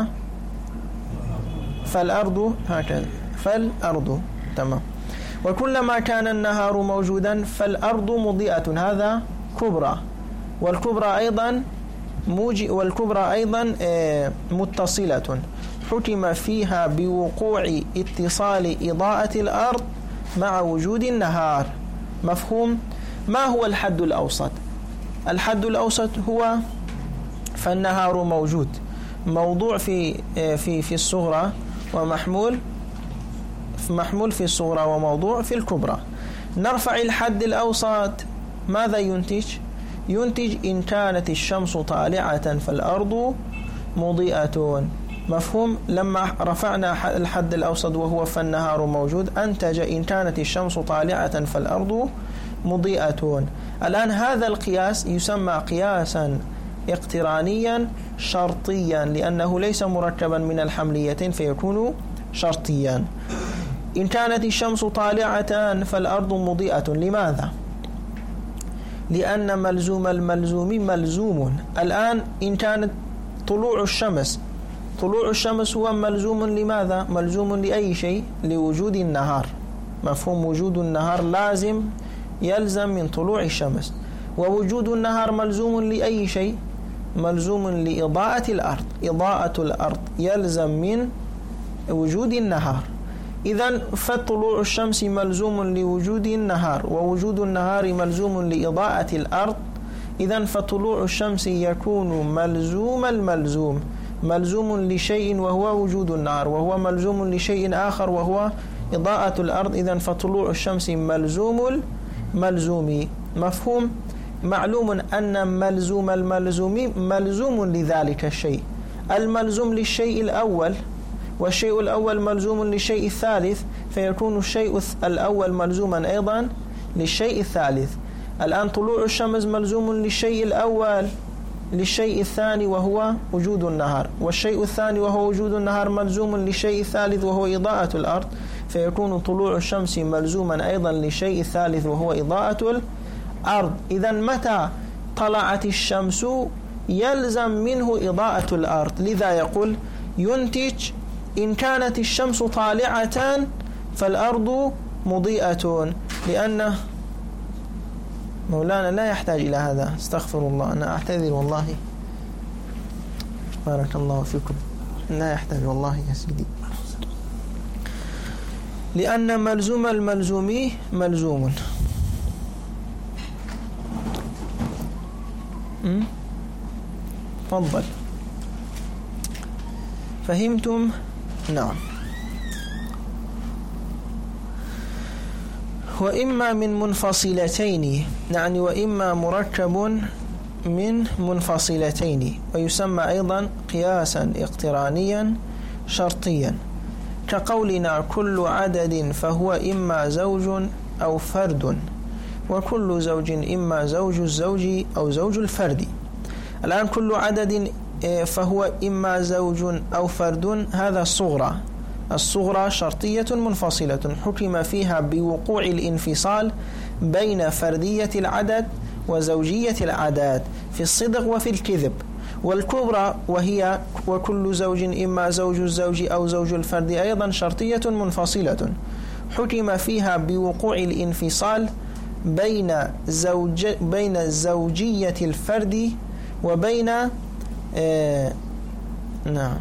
فالأرض، هكذا فالأرض، تمام. وكلما كان النهار موجودا فالأرض مضيئة، هذا كبرى. والكبرى أيضا متصلة، حكم فيها بوقوع اتصال إضاءة الأرض مع وجود النهار. مفهوم؟ ما هو الحد الأوسط؟ الحد الأوسط هو فالنهار موجود، موضوع في الصغرى، ومحمول في الصغرى، وموضوع في الكبرى. نرفع الحد الأوسط، ماذا ينتج؟ ينتج إن كانت الشمس طالعة فالأرض مضيئة. مفهوم؟ لما رفعنا الحد الأوسط وهو فالنهار موجود، أنتج إن كانت الشمس طالعة فالأرض مضيئة. الآن هذا القياس يسمى قياسا اقترانيا شرطيا، لأنه ليس مركبا من الحمليتين فيكون شرطيا. إن كانت الشمس طالعة فالأرض مضيئة. لماذا؟ لأن ملزوم الملزوم ملزوم. الآن إن كانت طلوع الشمس هو ملزوم. لماذا؟ ملزوم لأي شيء؟ لوجود النهار. مفهوم؟ وجود النهار يلزم من طلوع الشمس. ووجود النهار ملزوم لأي شيء؟ ملزوم لإضاءة الأرض. إضاءة الأرض يلزم من وجود النهار. إذن فطلوع الشمس ملزوم لوجود النهار، ووجود النهار ملزوم لإضاءة الأرض. إذن فطلوع الشمس يكون ملزوم الملزوم، ملزوم لشيء وهو وجود النهار، وهو ملزوم لشيء آخر وهو إضاءة الأرض. إذن فطلوع الشمس ملزوم الملزوم. مفهوم؟ معلوم أن ملزوم الملزوم ملزوم لذلك الشيء، الملزوم للشيء الأول، والشيء الأول ملزوم للشيء الثالث، فيكون الشيء الأول ملزوما أيضا للشيء الثالث. الآن طلوع الشمس ملزوم للشيء الأول، للشيء الثاني وهو وجود النهار، والشيء الثاني وهو وجود النهار ملزوم للشيء الثالث وهو إضاءة الأرض، فيكون طلوع الشمس ملزوما أيضا للشيء الثالث وهو إضاءة الأرض. إذن متى طلعت الشمس يلزم منه إضاءة الأرض. لذا يقول ينتج إن كانت الشمس طالعة فالأرض مضيئة، لأن مولانا لا يحتاج إلى هذا. استغفر الله، أنا أعتذر والله، بارك الله فيكم، لا يحتاج والله يا سيدي، لأن ملزوم الملزوم ملزوم. تفضل، فهمتم؟ نعم. وإما من منفصلتين، يعني وإما مركب من منفصلتين، ويسمى أيضا قياسا اقترانيا شرطيا، كقولنا كل عدد فهو إما زوج أو فرد، وكل زوج إما زوج الزوج أو زوج الفرد. الآن كل عدد فهو إما زوج أو فرد، هذا الصغرى. الصغرى شرطية منفصلة حكم فيها بوقوع الانفصال بين فردية العدد وزوجية العدد في الصدق وفي الكذب. والكبرى وهي وكل زوج إما زوج الزوج أو زوج الفرد أيضا شرطية منفصلة حكم فيها بوقوع الانفصال بين زوجية الفرد وبين نعم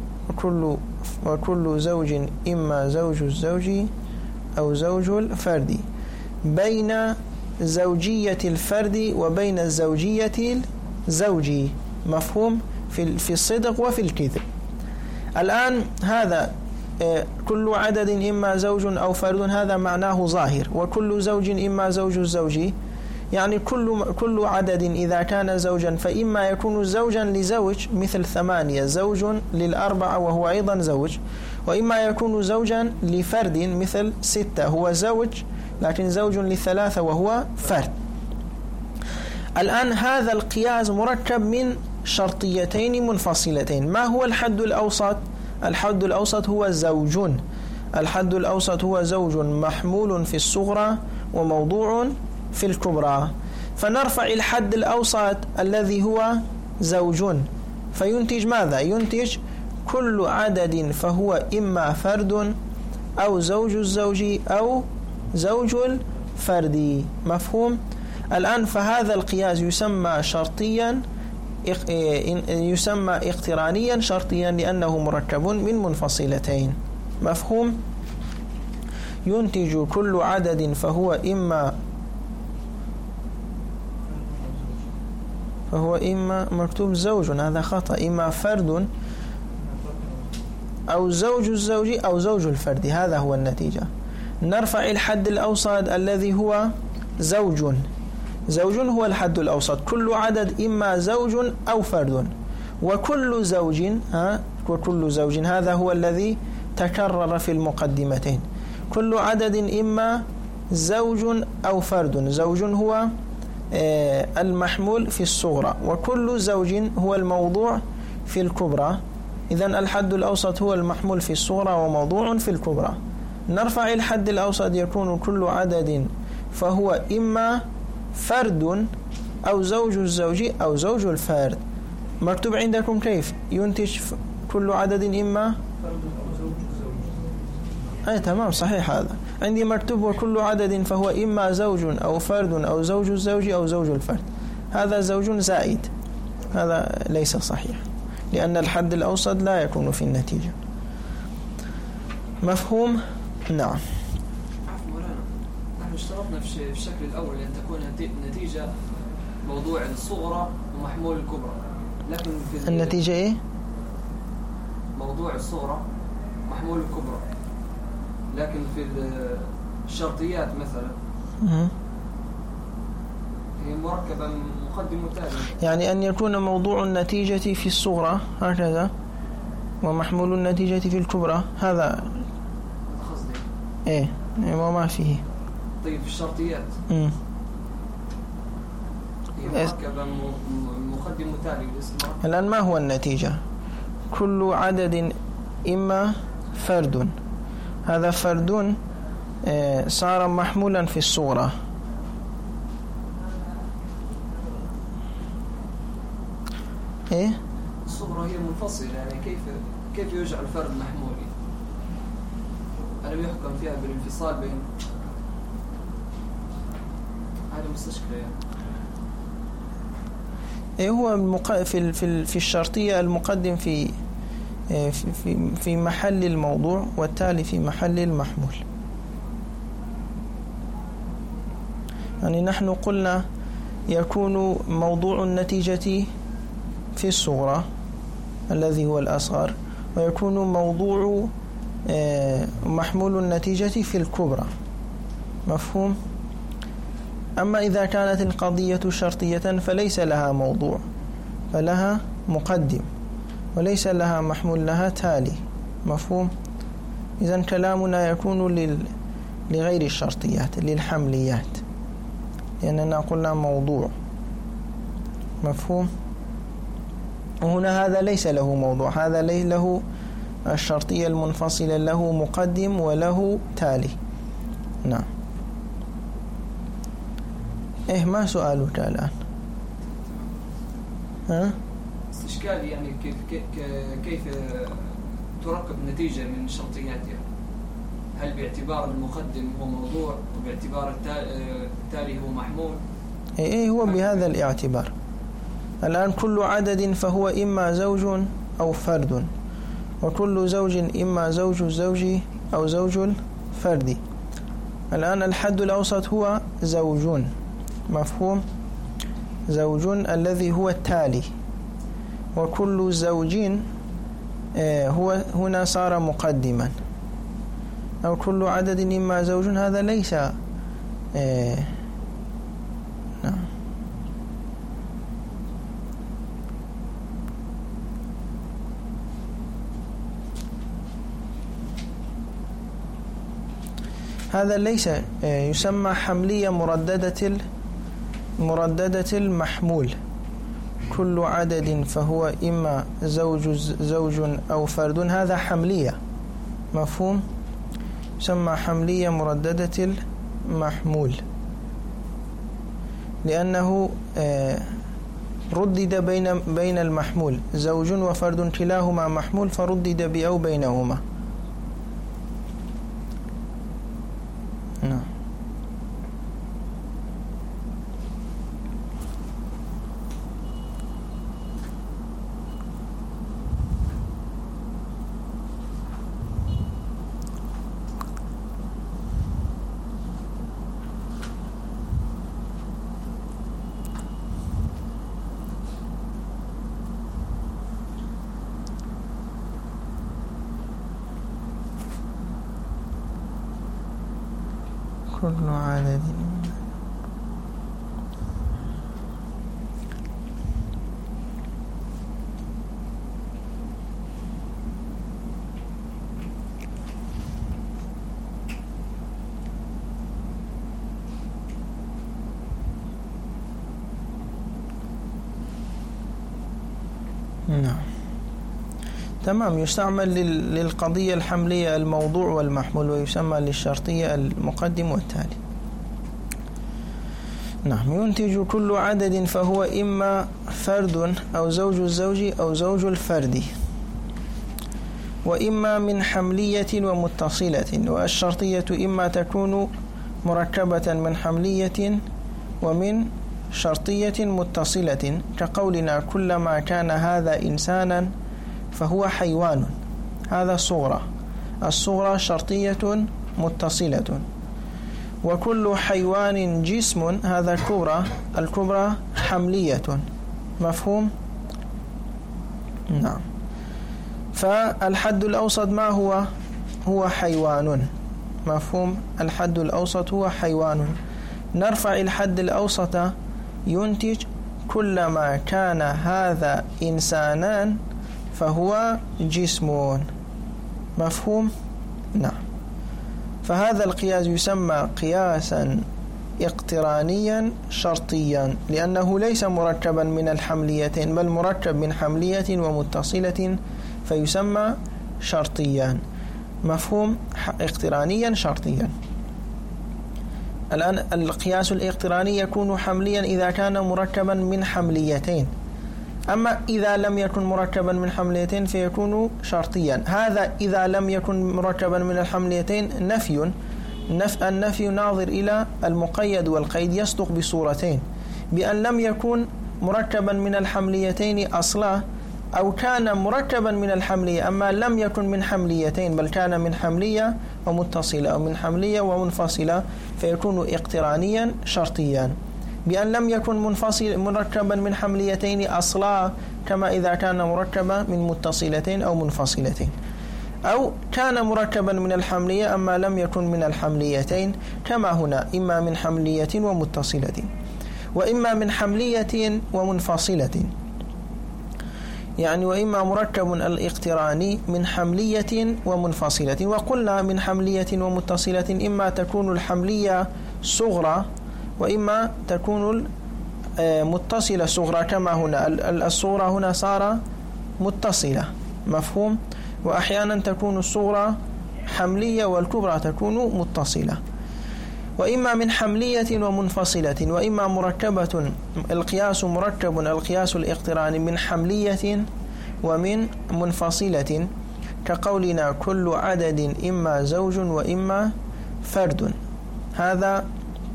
وكل زوج إما زوج الزوج أو زوج الفرد، بين زوجية الفرد وبين زوجية الزوج. مفهوم؟ في الصدق وفي الكذب. الآن هذا كل عدد إما زوج أو فرد، هذا معناه ظاهر. وكل زوج إما زوج الزوج، يعني كل عدد إذا كان زوجا فإما يكون زوجا لزوج مثل 8، زوج للأربعة وهو أيضا زوج، وإما يكون زوجا لفرد مثل 6 هو زوج لكن زوج ل3 وهو فرد. الآن هذا القياس مركب من شرطيتين منفصلتين. ما هو الحد الأوسط؟ الحد الأوسط هو زوج. الحد الأوسط هو زوج محمول في الصغرى وموضوع في الكبرى. فنرفع الحد الأوسط الذي هو زوج، فينتج ماذا؟ ينتج كل عدد فهو إما فرد أو زوج الزوج أو زوج الفرد. مفهوم؟ الآن فهذا القياس يسمى شرطيا، يسمى اقترانيا شرطيا لأنه مركب من منفصلتين. مفهوم؟ ينتج كل عدد فهو إما مكتوب زوج، هذا خطأ، إما فرد أو زوج الزوج أو زوج الفرد، هذا هو النتيجة. نرفع الحد الأوسط الذي هو زوج. زوج هو الحد الأوسط، كل عدد إما زوج أو فرد. وكل زوج هذا هو الذي تكرر في المقدمتين. كل عدد إما زوج أو فرد، زوج هو المحمول في الصغرى، وكل زوج هو الموضوع في الكبرى. إذن الحد الأوسط هو المحمول في الصغرى وموضوع في الكبرى. نرفع الحد الأوسط يكون كل عدد فهو إما فرد أو زوج الزوج أو زوج الفرد. مكتوب عندكم كيف ينتج كل عدد إما؟ فرد أو زوج الزوج. تمام، صحيح هذا. عندي مكتوب وكل عدد فهو إما زوج أو فرد أو زوج الزوج أو زوج الفرد. هذا زوج زائد، هذا ليس صحيح لأن الحد الأوسط لا يكون في النتيجة. مفهوم؟ نعم. عفوا مولانا، نحن اشترطنا في الشكل الأول أن تكون النتيجة موضوع الصغرى ومحمول الكبرى، لكن في النتيجة إيه؟ موضوع الصغرى محمول الكبرى، لكن في الشرطيات مثلا هي مركبة مقدم وتالي، يعني أن يكون موضوع النتيجة في الصغرى هكذا ومحمول النتيجة في الكبرى، هذا قصدي. إيه وما فيه. طيب في الشرطيات هي مركبة مقدم وتالي بالاسم. الآن ما هو النتيجة؟ كل عدد إما فرد، هذا فرد صار محمولا في الصغرى. إيه؟ الصغرى هي منفصلة، يعني كيف يجعل فرد محمولي؟ ألم يحكم فيها بالانفصال بين هذا مستشكلة يعني. إيه هو في الشرطية المقدم في محل الموضوع والتالي في محل المحمول. يعني نحن قلنا يكون موضوع النتيجة في الصغرى الذي هو الأصغر، ويكون موضوع محمول النتيجة في الكبرى. مفهوم؟ أما إذا كانت القضية شرطية فليس لها موضوع، فلها مقدم وليس لها محمول، لها تالي. مفهوم؟ إذن كلامنا يكون لغير الشرطيات، للحمليات، لأننا قلنا موضوع. مفهوم؟ وهنا هذا ليس له موضوع، هذا له الشرطية المنفصلة، له مقدم وله تالي. نعم. إيه ما سؤالك الآن؟ ها؟ استشكالي يعني كيف تركب نتيجة من شرطياتها؟ هل باعتبار المقدم هو موضوع وباعتبار التالي هو محمول؟ إيه هو بهذا الاعتبار. الآن كل عدد فهو إما زوج أو فرد، وكل زوج إما زوج الزوج أو زوج الفرد. الآن الحد الأوسط هو زوج. مفهوم؟ زوج الذي هو التالي، وكل زوج هو هنا صار مقدما، أو كل عدد إما زوج، هذا ليس نعم. هذا ليس يسمى حملية مرددة المحمول. كل عدد فهو إما زوج أو فرد، هذا حملية. مفهوم؟ يسمى حملية مرددة المحمول، لأنه ردد بين المحمول، زوج وفرد كلاهما محمول، فردد بأو بينهما. نعم. كل عدد نعم. تمام. يستعمل للقضية الحملية الموضوع والمحمول، ويسمى للشرطية المقدم والتالي. نعم. ينتج كل عدد فهو إما فرد أو زوج الزوج أو زوج الفرد. وإما من حملية ومتصلة. والشرطية إما تكون مركبة من حملية ومن شرطية متصلة، كقولنا كلما كان هذا إنسانا فهو حيوان. هذا الصغرى شرطية متصلة. وكل حيوان جسم، هذا الكبرى حملية. مفهوم؟ نعم. فالحد الأوسط ما هو حيوان. مفهوم؟ الحد الأوسط هو حيوان. نرفع الحد الأوسط ينتج كلما كان هذا إنسانان فهو جسم. مفهوم؟ نعم. فهذا القياس يسمى قياسا اقترانيا شرطيا، لأنه ليس مركبا من الحمليتين بل مركب من حملية ومتصلة، فيسمى شرطيا. مفهوم؟ اقترانيا شرطيا. الآن القياس الاقتراني يكون حمليا إذا كان مركبا من حمليتين، أما إذا لم يكن مركبا من حمليتين فيكون شرطيا. هذا إذا لم يكن مركبا من الحمليتين النفي ناظر إلى المقيد والقيد، يصدق بصورتين: بأن لم يكن مركبا من الحمليتين أصلا، أو كان مركبا من الحملية أما لم يكن من حمليتين بل كان من حملية ومتصلة أو من حملية ومنفصلة، فيكون اقترانيا شرطيا. بأن لم يكن مركبا من حمليتين أصلا، كما إذا كان مركبا من متصلتين أو منفصلتين، أو كان مركبا من الحملية أما لم يكن من الحمليتين، كما هنا إما من حملية ومتصلة وإما من حملية ومنفصلة. يعني وإما مركب الاقتراني من حملية ومنفصلة. وقلنا من حملية ومتصلة إما تكون الحملية صغرى وإما تكون متصلة صغرى، كما هنا الصغرى هنا صار متصلة. مفهوم؟ وأحيانا تكون الصغرى حملية والكبرى تكون متصلة. وإما من حملية ومنفصلة، وإما مركبة القياس مركب القياس الاقتراني من حملية ومن منفصلة، كقولنا كل عدد إما زوج وإما فرد. هذا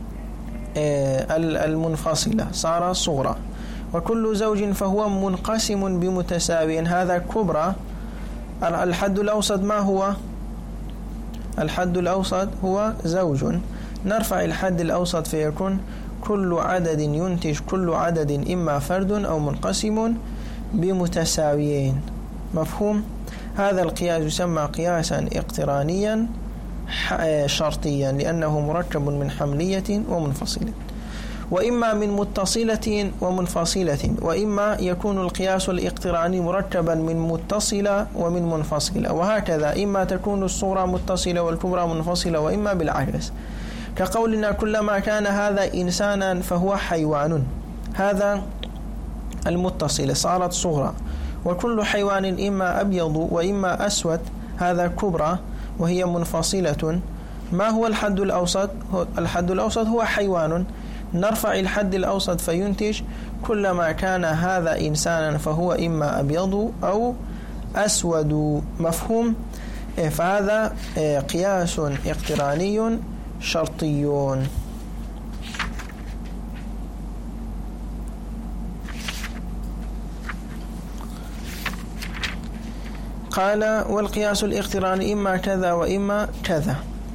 المنفصلة صار صغرى. وكل زوج فهو منقسم بمتساوي، هذا كبرى. الحد الأوسط ما هو؟ الحد الأوسط هو زوج. نرفع الحد الأوسط فيكون كل عدد ينتج كل عدد إما فرد أو منقسم بمتساويين. مفهوم؟ هذا القياس يسمى قياسا اقترانيا شرطيا، لأنه مركب من حملية ومنفصلة. وإما من متصلة ومنفصلة، وإما يكون القياس الاقتراني مركبا من متصلة ومن منفصلة، وهكذا. إما تكون الصغرى متصلة والكبرى منفصلة، وإما بالعكس، كقولنا كلما كان هذا إنسانا فهو حيوان. هذا المتصلة صارت صغرى. وكل حيوان إما أبيض وإما أسود، هذا كبرى وهي منفصلة. ما هو الحد الأوسط؟ الحد الأوسط هو حيوان. نرفع الحد الأوسط فينتج كلما كان هذا إنسانا فهو إما أبيض أو أسود. مفهوم؟ فهذا قياس اقتراني شرطي. قال والقياس الاقتراني إما كذا وإما كذا.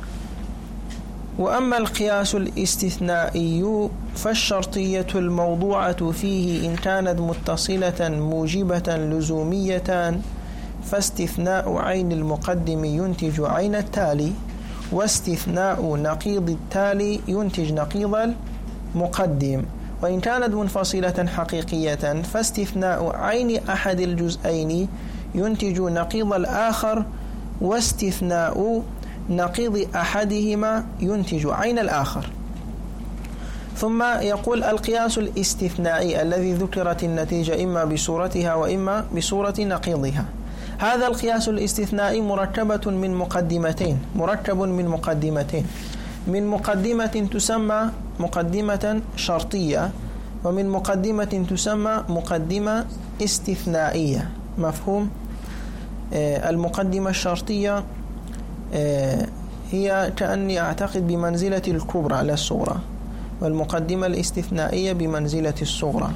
وأما القياس الاستثنائي فالشرطية الموضوعة فيه إن كانت متصلة موجبة لزومية فاستثناء عين المقدم ينتج عين التالي، واستثناء نقيض التالي ينتج نقيض المقدم. وإن كانت منفصلة حقيقية فاستثناء عين أحد الجزئين ينتج نقيض الآخر، واستثناء نقيض أحدهما ينتج عين الآخر. ثم يقول القياس الاستثنائي الذي ذكرت النتيجة إما بصورتها وإما بصورة نقيضها. هذا القياس الاستثنائي مركب من مقدمتين، من مقدمة تسمى مقدمة شرطية، ومن مقدمة تسمى مقدمة استثنائية. مفهوم؟ المقدمة الشرطية هي كأني أعتقد بمنزلة الكبرى على الصغرى، والمقدمة الاستثنائية بمنزلة الصغرى.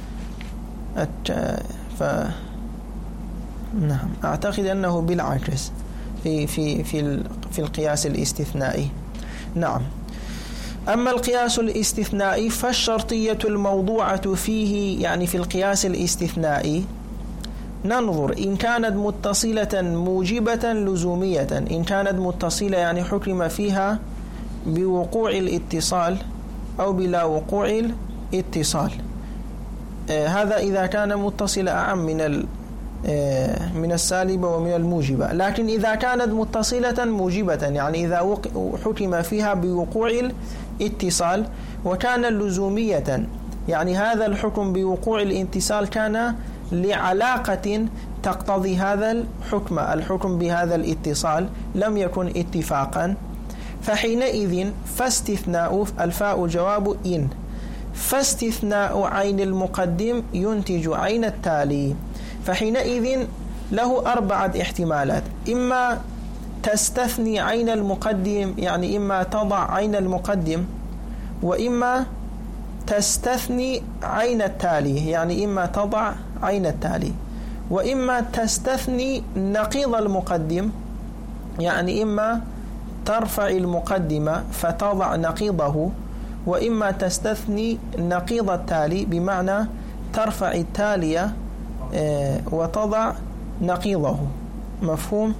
نعم، أعتقد أنه بالعكس في القياس الاستثنائي. نعم. أما القياس الاستثنائي فالشرطية الموضوعة فيه، يعني في القياس الاستثنائي ننظر إن كانت متصلة موجبة لزومية. إن كانت متصلة يعني حكم فيها بوقوع الاتصال أو بلا وقوع الاتصال. هذا إذا كان متصل أعم من السالبة ومن الموجبة. لكن إذا كانت متصلة موجبة يعني إذا حكم فيها بوقوع الاتصال وكان لزومية يعني هذا الحكم بوقوع الاتصال كان لعلاقة تقتضي هذا الحكم بهذا الاتصال، لم يكن اتفاقا، فحينئذ فاستثناء الفاء جواب إن، فاستثناء عين المقدم ينتج عين التالي. فحينئذ له 4 احتمالات: إما تستثني عين المقدم يعني إما تضع عين المقدم، وإما تستثني عين التالي يعني إما تضع عين التالي، وإما تستثني نقيض المقدم يعني إما ترفع المقدمة فتضع نقيضه، وإما تستثني نقيض التالي بمعنى ترفع التالية وتضع نقيضه. مفهوم؟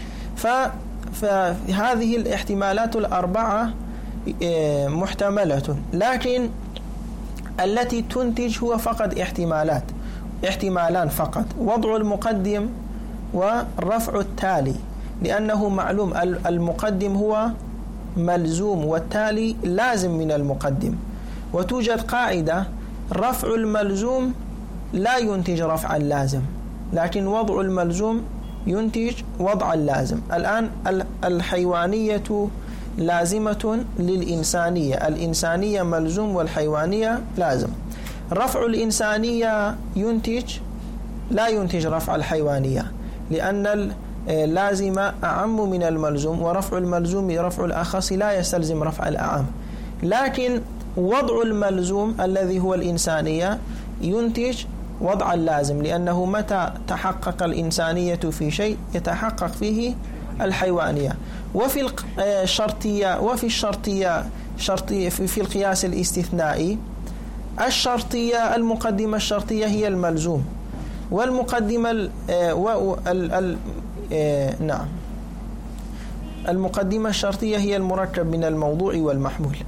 فهذه الاحتمالات 4 محتملة، لكن التي تنتج هو فقط احتمالان فقط: وضع المقدم ورفع التالي، لأنه معلوم المقدم هو ملزوم والتالي لازم من المقدم. وتوجد قاعدة: رفع الملزوم لا ينتج رفع اللازم، لكن وضع الملزوم ينتج وضع اللازم. الآن الحيوانية لازمة للإنسانية، الإنسانية ملزوم والحيوانية لازم. رفع الإنسانية لا ينتج رفع الحيوانية، لأن اللازم أعم من الملزوم، ورفع الملزوم رفع الأخص لا يستلزم رفع الأعم. لكن وضع الملزوم الذي هو الإنسانية ينتج وضع اللازم، لأنه متى تحقق الإنسانية في شيء يتحقق فيه الحيوانية. وفي الشرطية في القياس الاستثنائي المقدمة الشرطية هي الملزوم، والمقدمة نعم، المقدمة الشرطية هي المركب من الموضوع والمحمول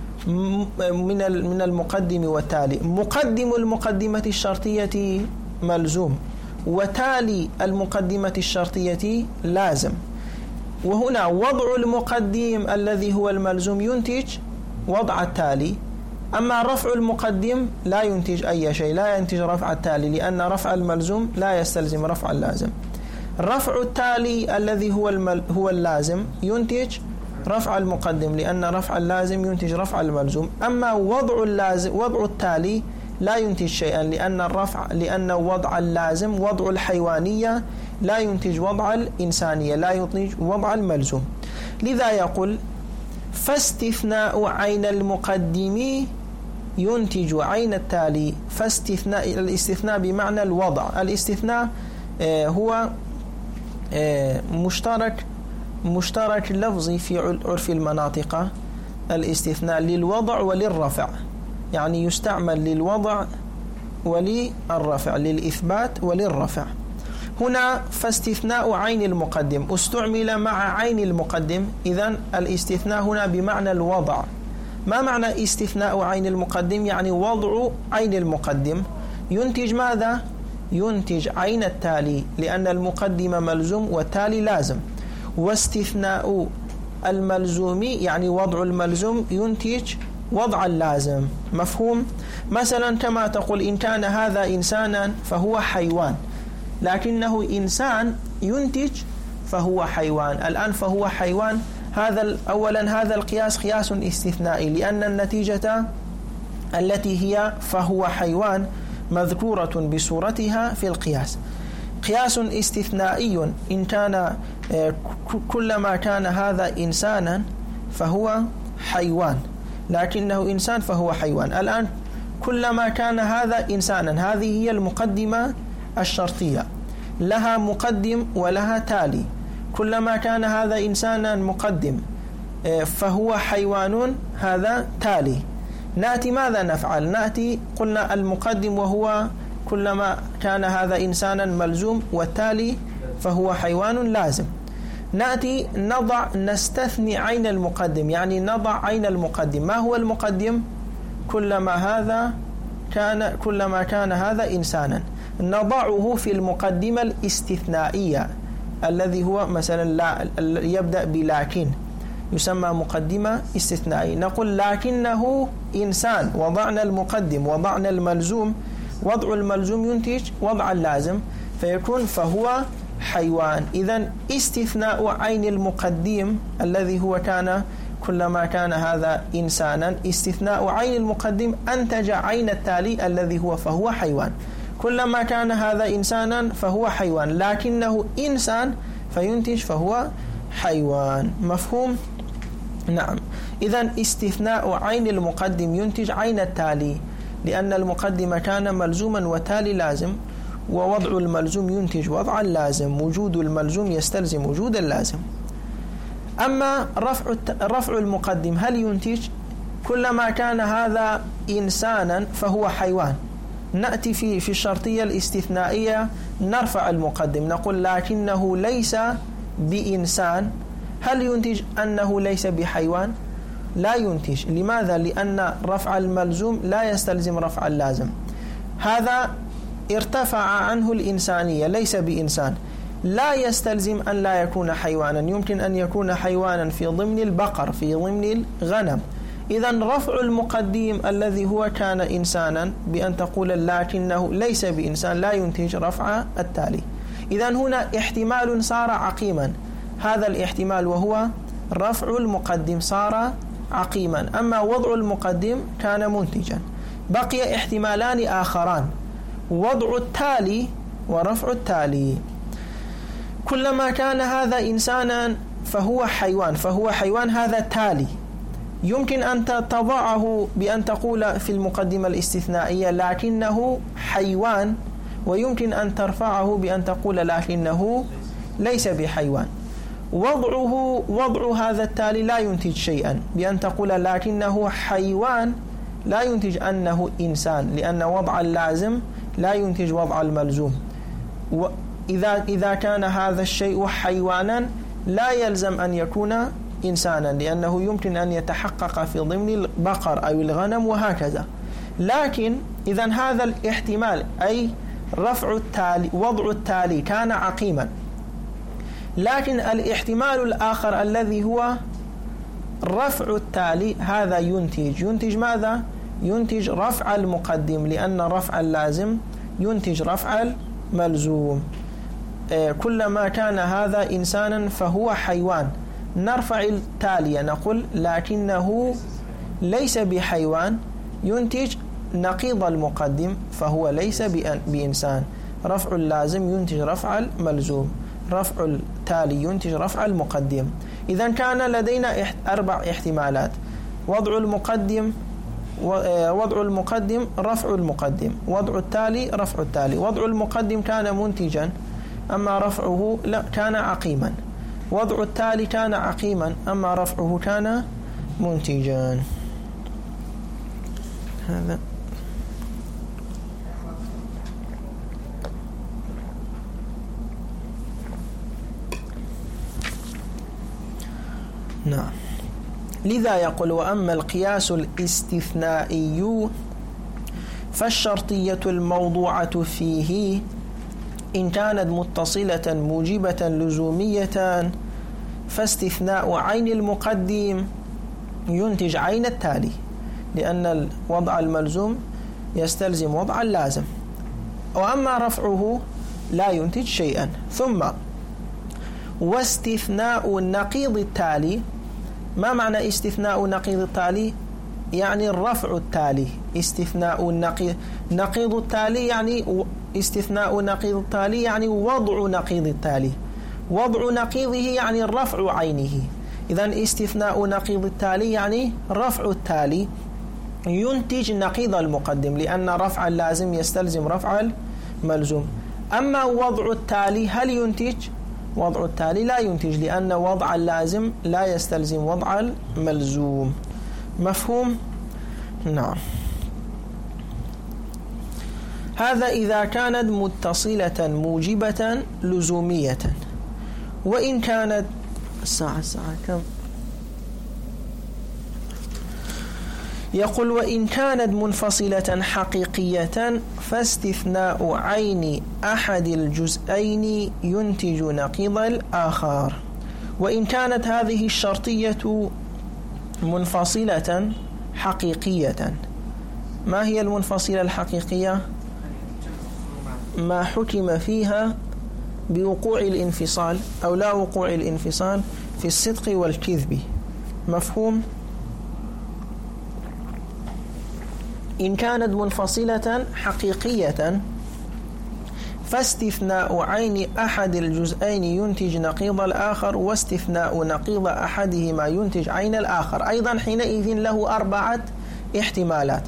من المقدم والتالي. مقدم المقدمة الشرطية ملزوم، وتالي المقدمة الشرطية لازم. وهنا وضع المقدم الذي هو الملزوم ينتج وضع التالي، أما رفع المقدم لا ينتج أي شيء، لا ينتج رفع التالي، لأن رفع الملزوم لا يستلزم رفع اللازم. رفع التالي الذي هو اللازم ينتج رفع المقدم، لأن رفع اللازم ينتج رفع الملزوم. أما وضع التالي لا ينتج شيئا، لأن وضع اللازم وضع الحيوانية لا ينتج وضع الإنسانية، لا ينتج وضع الملزوم. لذا يقول: فاستثناء عين المقدم ينتج عين التالي. فاستثناء، الاستثناء بمعنى الوضع. الاستثناء هو مشترك لفظي في عرف المناطق. الاستثناء للوضع وللرفع، يعني يستعمل للوضع وللرفع، للإثبات وللرفع. هنا فاستثناء عين المقدم استعمل مع عين المقدم، إذن الاستثناء هنا بمعنى الوضع. ما معنى استثناء عين المقدم؟ يعني وضع عين المقدم ينتج ماذا؟ ينتج عين التالي، لأن المقدم ملزوم والتالي لازم. واستثناء الملزوم يعني وضع الملزوم ينتج وضع اللازم. مفهوم؟ مثلا كما تقول: إن كان هذا إنسانا فهو حيوان، لكنه إنسان ينتج فهو حيوان. الآن فهو حيوان، أولا هذا القياس قياس استثنائي، لأن النتيجة التي هي فهو حيوان مذكورة بصورتها في القياس. قياس استثنائي إن كان كلما كان هذا إنسانا فهو حيوان، لكنه إنسان فهو حيوان. الآن كلما كان هذا إنسانا، هذه هي المقدمة الشرطية، لها مقدم ولها تالي. كلما كان هذا إنسانا مقدم فهو حيوان، هذا تالي. نأتي ماذا نفعل؟ نأتي قلنا المقدم وهو كلما كان هذا إنسانا ملزوم، والتالي فهو حيوان لازم. نأتي نستثني عين المقدم، يعني نضع عين المقدم. ما هو المقدم؟ كلما كان هذا إنسانا نضعه في المقدمة الاستثنائية الذي هو مثلا يبدأ بلكن، يسمى مقدمة استثنائية. نقول لكنه إنسان، وضعنا المقدم وضعنا الملزوم، وضع الملزوم ينتج وضع اللازم فيكون فهو حيوان. إذن استثناء عين المقدم الذي هو كان كلما كان هذا إنسانا، استثناء عين المقدم أنتج عين التالي الذي هو فهو حيوان. كلما كان هذا إنسانا فهو حيوان، لكنه إنسان فينتج فهو حيوان. مفهوم؟ نعم. إذن استثناء عين المقدم ينتج عين التالي، لأن المقدم كان ملزوما والتالي لازم، ووضع الملزوم ينتج وضع اللازم، وجود الملزوم يستلزم وجود اللازم. أما رفع المقدم هل ينتج؟ كلما كان هذا إنسانا فهو حيوان، نأتي في الشرطية الاستثنائية نرفع المقدم، نقول لكنه ليس بإنسان. هل ينتج أنه ليس بحيوان؟ لا ينتج. لماذا؟ لأن رفع الملزوم لا يستلزم رفع اللازم. هذا ارتفع عنه الإنسانية، ليس بإنسان، لا يستلزم أن لا يكون حيوانا. يمكن أن يكون حيوانا في ضمن البقر، في ضمن الغنم. إذن رفع المقدم الذي هو كان إنسانا بأن تقول لكنه ليس بإنسان لا ينتج رفع التالي. إذن هنا احتمال صار عقيما، هذا الاحتمال وهو رفع المقدم صار عقيما، أما وضع المقدم كان منتجا. بقي احتمالان آخران، وضع التالي ورفع التالي. كلما كان هذا إنسانا فهو حيوان، فهو حيوان هذا تالي. يمكن أن تضعه بأن تقول في المقدمة الاستثنائية لكنه حيوان، ويمكن أن ترفعه بأن تقول لكنه ليس بحيوان. وضع هذا التالي لا ينتج شيئا، بأن تقول لكنه حيوان لا ينتج أنه إنسان، لأن وضع اللازم لا ينتج وضع الملزوم. إذا كان هذا الشيء حيوانا لا يلزم أن يكون إنسانا، لأنه يمكن أن يتحقق في ضمن البقر أو الغنم وهكذا. لكن إذن هذا الاحتمال أي رفع التالي وضع التالي كان عقيما، لكن الاحتمال الآخر الذي هو رفع التالي هذا ينتج ماذا؟ ينتج رفع المقدم، لأن رفع اللازم ينتج رفع الملزوم. كلما كان هذا إنسانا فهو حيوان، نرفع التالية نقول لكنه ليس بحيوان، ينتج نقيض المقدم فهو ليس بإنسان. رفع اللازم ينتج رفع الملزوم، رفع التالي ينتج رفع المقدم. إذن كان لدينا 4 احتمالات: وضع المقدم رفع المقدم، وضع التالي رفع التالي. وضع المقدم كان منتجا، أما رفعه لا كان عقيما. وضع التالي كان عقيما، أما رفعه كان منتجا. هذا نعم. لذا يقول: وأما القياس الاستثنائي فالشرطية الموضوعة فيه إن كانت متصلة موجبة لزومية فاستثناء عين المقدم ينتج عين التالي، لأن وضع الملزوم يستلزم وضع اللازم. وأما رفعه لا ينتج شيئا. ثم واستثناء نقيض التالي. ما معنى استثناء نقيض التالي؟ يعني الرفع التالي. استثناء نقيض التالي يعني استثناء نقيض التالي يعني وضع نقيض التالي، وضع نقيضه يعني رفع عينه. إذن استثناء نقيض التالي يعني رفع التالي ينتج نقيض المقدم، لأن رفع اللازم يستلزم رفع الملزوم. أما وضع التالي هل ينتج؟ وضع التالي لا ينتج، لأن وضع اللازم لا يستلزم وضع الملزوم. مفهوم؟ نعم. هذا إذا كانت متصلة موجبة لزومية. وإن كانت الساعة كم؟ يقول وإن كانت منفصلة حقيقية فاستثناء عين أحد الجزئين ينتج نقيض الآخر. وإن كانت هذه الشرطية منفصلة حقيقية. ما هي المنفصلة الحقيقية؟ ما حكم فيها بوقوع الانفصال أو لا وقوع الانفصال في الصدق والكذب. مفهوم؟ إن كانت منفصلة حقيقية فاستثناء عين أحد الجزئين ينتج نقيض الآخر، واستثناء نقيض أحدهما ينتج عين الآخر. أيضا حينئذ له 4 احتمالات.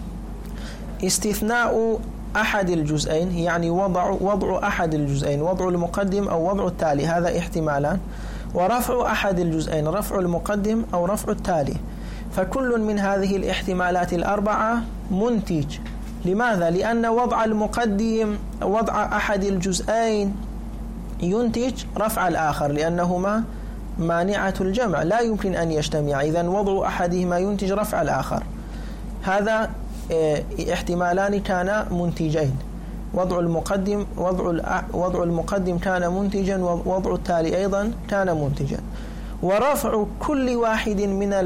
استثناء أحد الجزئين يعني وضع أحد الجزئين، وضع المقدم أو وضع التالي، هذا احتمالان. ورفع أحد الجزئين، رفع المقدم أو رفع التالي. فكل من هذه الاحتمالات 4 منتج. لماذا؟ لأن وضع المقدم وضع أحد الجزئين ينتج رفع الآخر، لأنهما مانعة الجمع لا يمكن أن يجتمع. إذن وضع أحدهما ينتج رفع الآخر. هذا احتمالان كان منتجين. وضع المقدم كان منتجا، ووضع التالي أيضا كان منتجا. ورفع كل واحد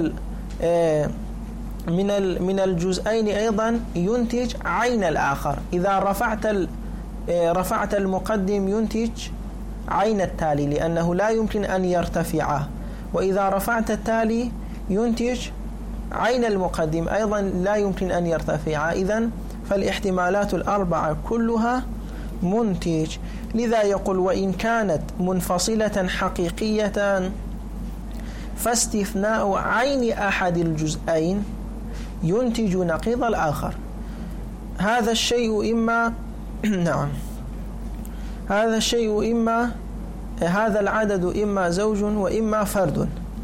من الجزئين أيضا ينتج عين الآخر. إذا رفعت المقدم ينتج عين التالي، لأنه لا يمكن أن يرتفعا. وإذا رفعت التالي ينتج عين المقدم أيضا لا يمكن أن يرتفعا. إذن فالاحتمالات 4 كلها منتج. لذا يقول وإن كانت منفصلة حقيقية فاستثناء عين أحد الجزئين ينتج نقيض الآخر. هذا الشيء إما نعم، هذا الشيء إما هذا العدد إما زوج وإما فرد.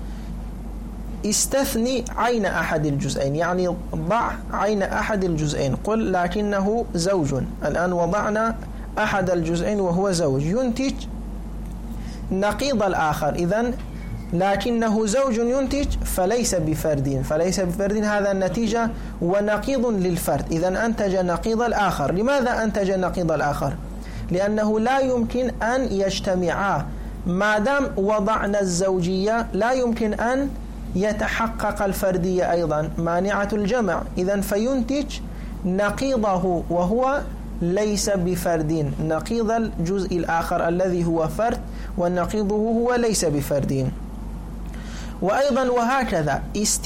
استثني عين أحد الجزئين يعني ضع عين أحد الجزئين. قل لكنه زوج. الآن وضعنا أحد الجزئين وهو زوج، ينتج نقيض الآخر. إذن لكنه زوج ينتج فليس بفرد. هذا النتيجة ونقيض للفرد. إذن أنتج نقيض الآخر. لماذا أنتج نقيض الآخر؟ لأنه لا يمكن أن يجتمعا. ما دام وضعنا الزوجية لا يمكن أن يتحقق الفردية أيضا، مانعة الجمع. إذن فينتج نقيضه وهو ليس بفرد، نقيض الجزء الآخر الذي هو فرد، ونقيضه هو ليس بفرد. وأيضا وهكذا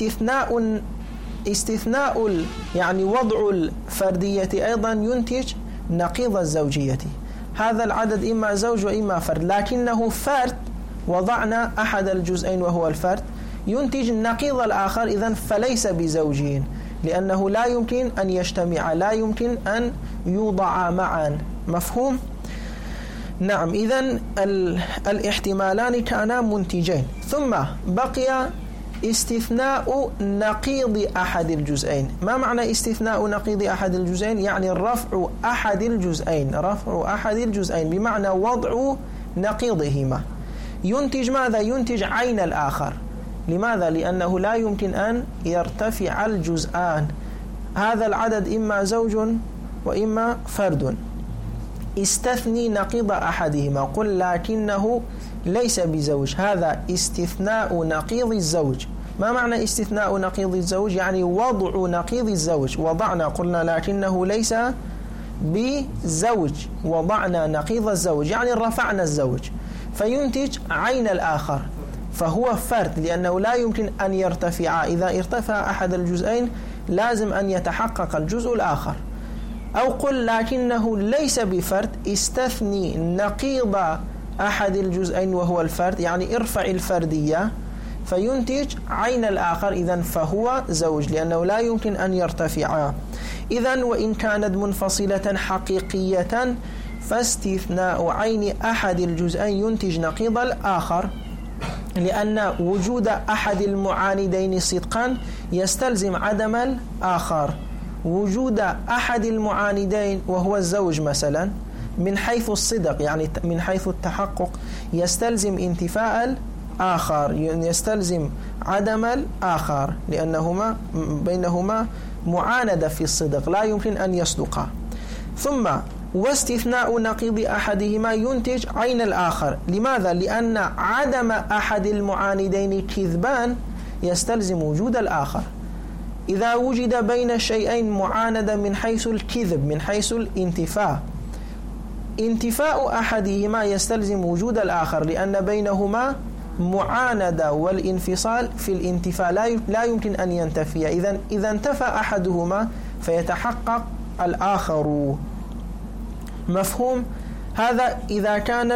استثناء يعني وضع الفردية أيضا ينتج نقيض الزوجية. هذا العدد إما زوج وإما فرد، لكنه فرد وضعنا أحد الجزئين وهو الفرد ينتج نقيض الآخر. إذن فليس بزوجين، لأنه لا يمكن أن يجتمع، لا يمكن أن يوضع معا. مفهوم؟ نعم. إذن الاحتمالان كانا منتجين. ثم بقي استثناء نقيض أحد الجزئين. ما معنى استثناء نقيض أحد الجزئين؟ يعني رفع أحد الجزئين بمعنى وضع نقيضهما. ينتج ماذا؟ ينتج عين الآخر. لماذا؟ لأنه لا يمكن أن يرتفع الجزءان. هذا العدد إما زوج وإما فرد. استثني نقيض أحدهما. قل لكنه ليس بزوج. هذا استثناء نقيض الزوج. ما معنى استثناء نقيض الزوج؟ يعني وضع نقيض الزوج. وضعنا قلنا لكنه ليس بزوج، وضعنا نقيض الزوج يعني رفعنا الزوج، فينتج عين الآخر، فهو فرد لأنه لا يمكن أن يرتفع. إذا ارتفع أحد الجزئين لازم أن يتحقق الجزء الآخر. أو قل لكنه ليس بفرد، استثني نقيض أحد الجزئين وهو الفرد، يعني ارفع الفردية فينتج عين الآخر، إذن فهو زوج لأنه لا يمكن أن يرتفعا. إذن وإن كانت منفصلة حقيقية فاستثناء عين أحد الجزئين ينتج نقيض الآخر، لأن وجود أحد المعاندين صدقا يستلزم عدم الآخر. وجود أحد المعاندين وهو الزوج مثلا من حيث الصدق، يعني من حيث التحقق، يستلزم انتفاء الآخر، يستلزم عدم الآخر، لأنهما بينهما معاندة في الصدق لا يمكن أن يصدقا. ثم واستثناء نقيض أحدهما ينتج عين الآخر. لماذا؟ لأن عدم أحد المعاندين كذبان يستلزم وجود الآخر. إذا وجد بين الشيئين معاندة من حيث الكذب، من حيث الانتفاء، انتفاء أحدهما يستلزم وجود الآخر، لأن بينهما معاندة، والانفصال في الانتفاء لا يمكن أن ينتفي. إذا انتفى أحدهما فيتحقق الآخر. مفهوم؟ هذا إذا كان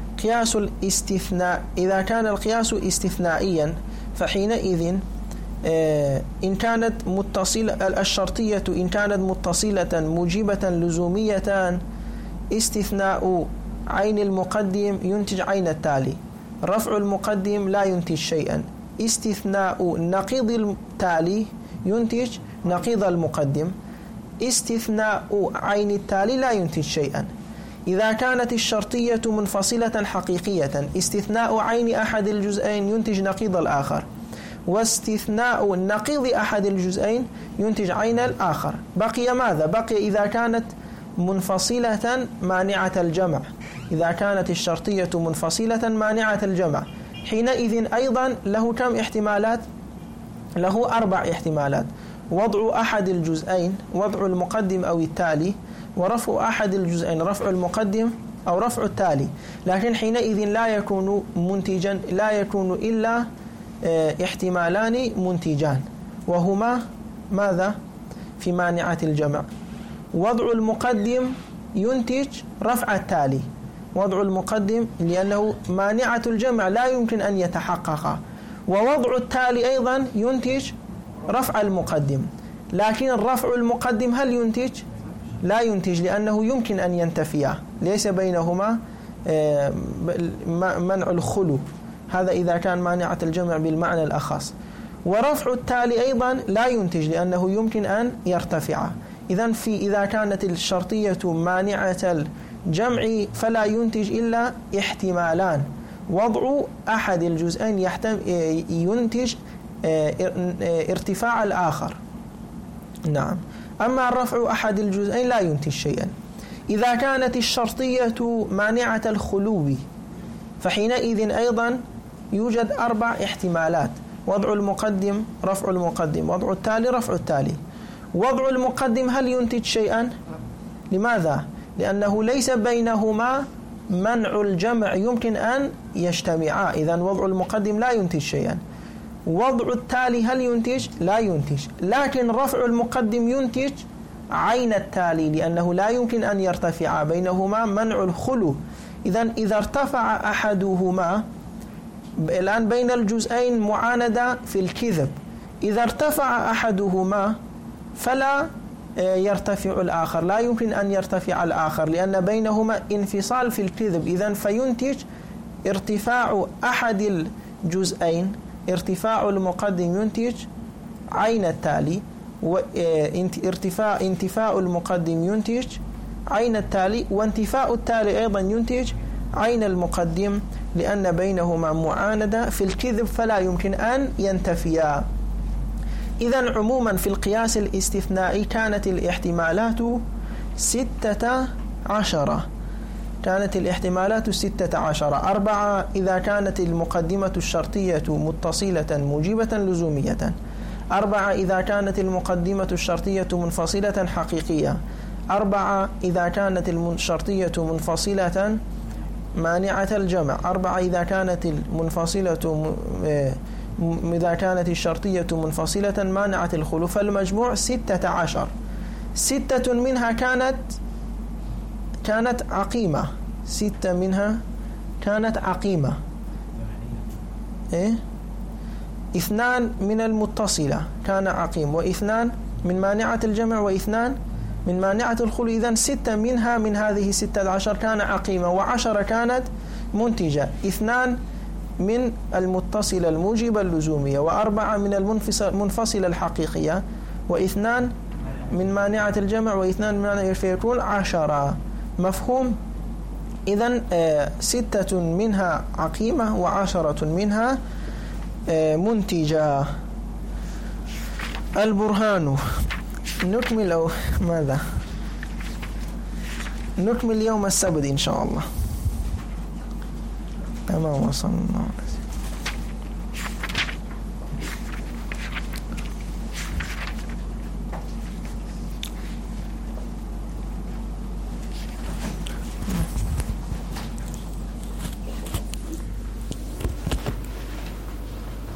القياس استثنائيا، فحينئذ إن كانت متصلة الشرطية إن كانت متصلة موجبة لزومية، استثناء عين المقدم ينتج عين التالي، رفع المقدم لا ينتج شيئا، استثناء نقيض التالي ينتج نقيض المقدم، استثناء عين التالي لا ينتج شيئا. إذا كانت الشرطية منفصلة حقيقية، استثناء عين أحد الجزئين ينتج نقيض الآخر، واستثناء نقيض أحد الجزئين ينتج عين الآخر. بقي ماذا؟ بقي إذا كانت منفصلة مانعة الجمع، إذا كانت الشرطية منفصلة مانعة الجمع، حينئذ أيضا له كم احتمالات؟ له 4 احتمالات: وضع أحد الجزئين، وضع المقدم أو التالي، ورفع أحد الجزئين، رفع المقدم أو رفع التالي. لكن حينئذ لا يكون منتجا، لا يكون إلا احتمالان منتجان، وهما ماذا؟ في مانعة الجمع، وضع المقدم ينتج رفع التالي، وضع المقدم لأنه مانعة الجمع لا يمكن أن يتحقق، ووضع التالي أيضا ينتج رفع المقدم. لكن الرفع المقدم هل ينتج؟ لا ينتج، لأنه يمكن أن ينتفيا، ليس بينهما منع الخلو، هذا إذا كان مانعة الجمع بالمعنى الأخص. ورفع التالي أيضا لا ينتج، لأنه يمكن أن يرتفع. إذا كانت الشرطية مانعة الجمع فلا ينتج إلا احتمالان: وضع أحد الجزئين ينتج ارتفاع الآخر، نعم، أما رفع أحد الجزئين لا ينتج شيئا. إذا كانت الشرطية مانعة الخلو فحينئذ أيضا يوجد 4 احتمالات: وضع المقدم، رفع المقدم، وضع التالي، رفع التالي. وضع المقدم هل ينتج شيئا؟ لماذا؟ لأنه ليس بينهما منع الجمع يمكن أن يجتمعا، إذن وضع المقدم لا ينتج شيئا. وضع التالي هل ينتج؟ لا ينتج. لكن رفع المقدم ينتج عين التالي، لأنه لا يمكن أن يرتفع، بينهما منع الخلو. إذا ارتفع أحدهما، الآن بين الجزئين معاندة في الكذب، إذا ارتفع أحدهما فلا يرتفع الآخر، لا يمكن أن يرتفع الآخر، لأن بينهما انفصال في الكذب. إذن فينتج ارتفاع أحد الجزئين، ارتفاع المقدم ينتج عين التالي، انتفاء المقدم ينتج عين التالي، وانتفاء التالي أيضا ينتج عين المقدم، لأن بينهما معاندة في الكذب فلا يمكن أن ينتفيا. إذن عموما في القياس الاستثنائي كانت الاحتمالات 16، كانت الاحتمالات 16: 4 إذا كانت المقدمة الشرطية متصلة موجبة لزومية، 4 إذا كانت المقدمة الشرطية منفصلة حقيقية، 4 إذا كانت الشرطية منفصلة مانعة الجمع، 4 إذا كانت إذا كانت الشرطية منفصلة مانعة الخلو. فالمجموع 16. 6 منها كانت عقيمة. 6 منها كانت عقيمة. 2 من المتصلة كان عقيم، و2 من مانعة الجمع، و2 من مانعة الخلو. إذن 6 منها من هذه 16 كان عقيمة، و10 كانت منتجة. 2 من المتصلة الموجبة اللزومية، و4 من المنفصلة الحقيقية، و2 من مانعة الجمع، و2 من مانعة، فيكون 10. مفهوم؟ إذن 6 منها عقيمة، و10 منها منتجة. البرهان. نكمل أو ماذا؟ نكمل يوم السبت إن شاء الله. تمام، وصلنا.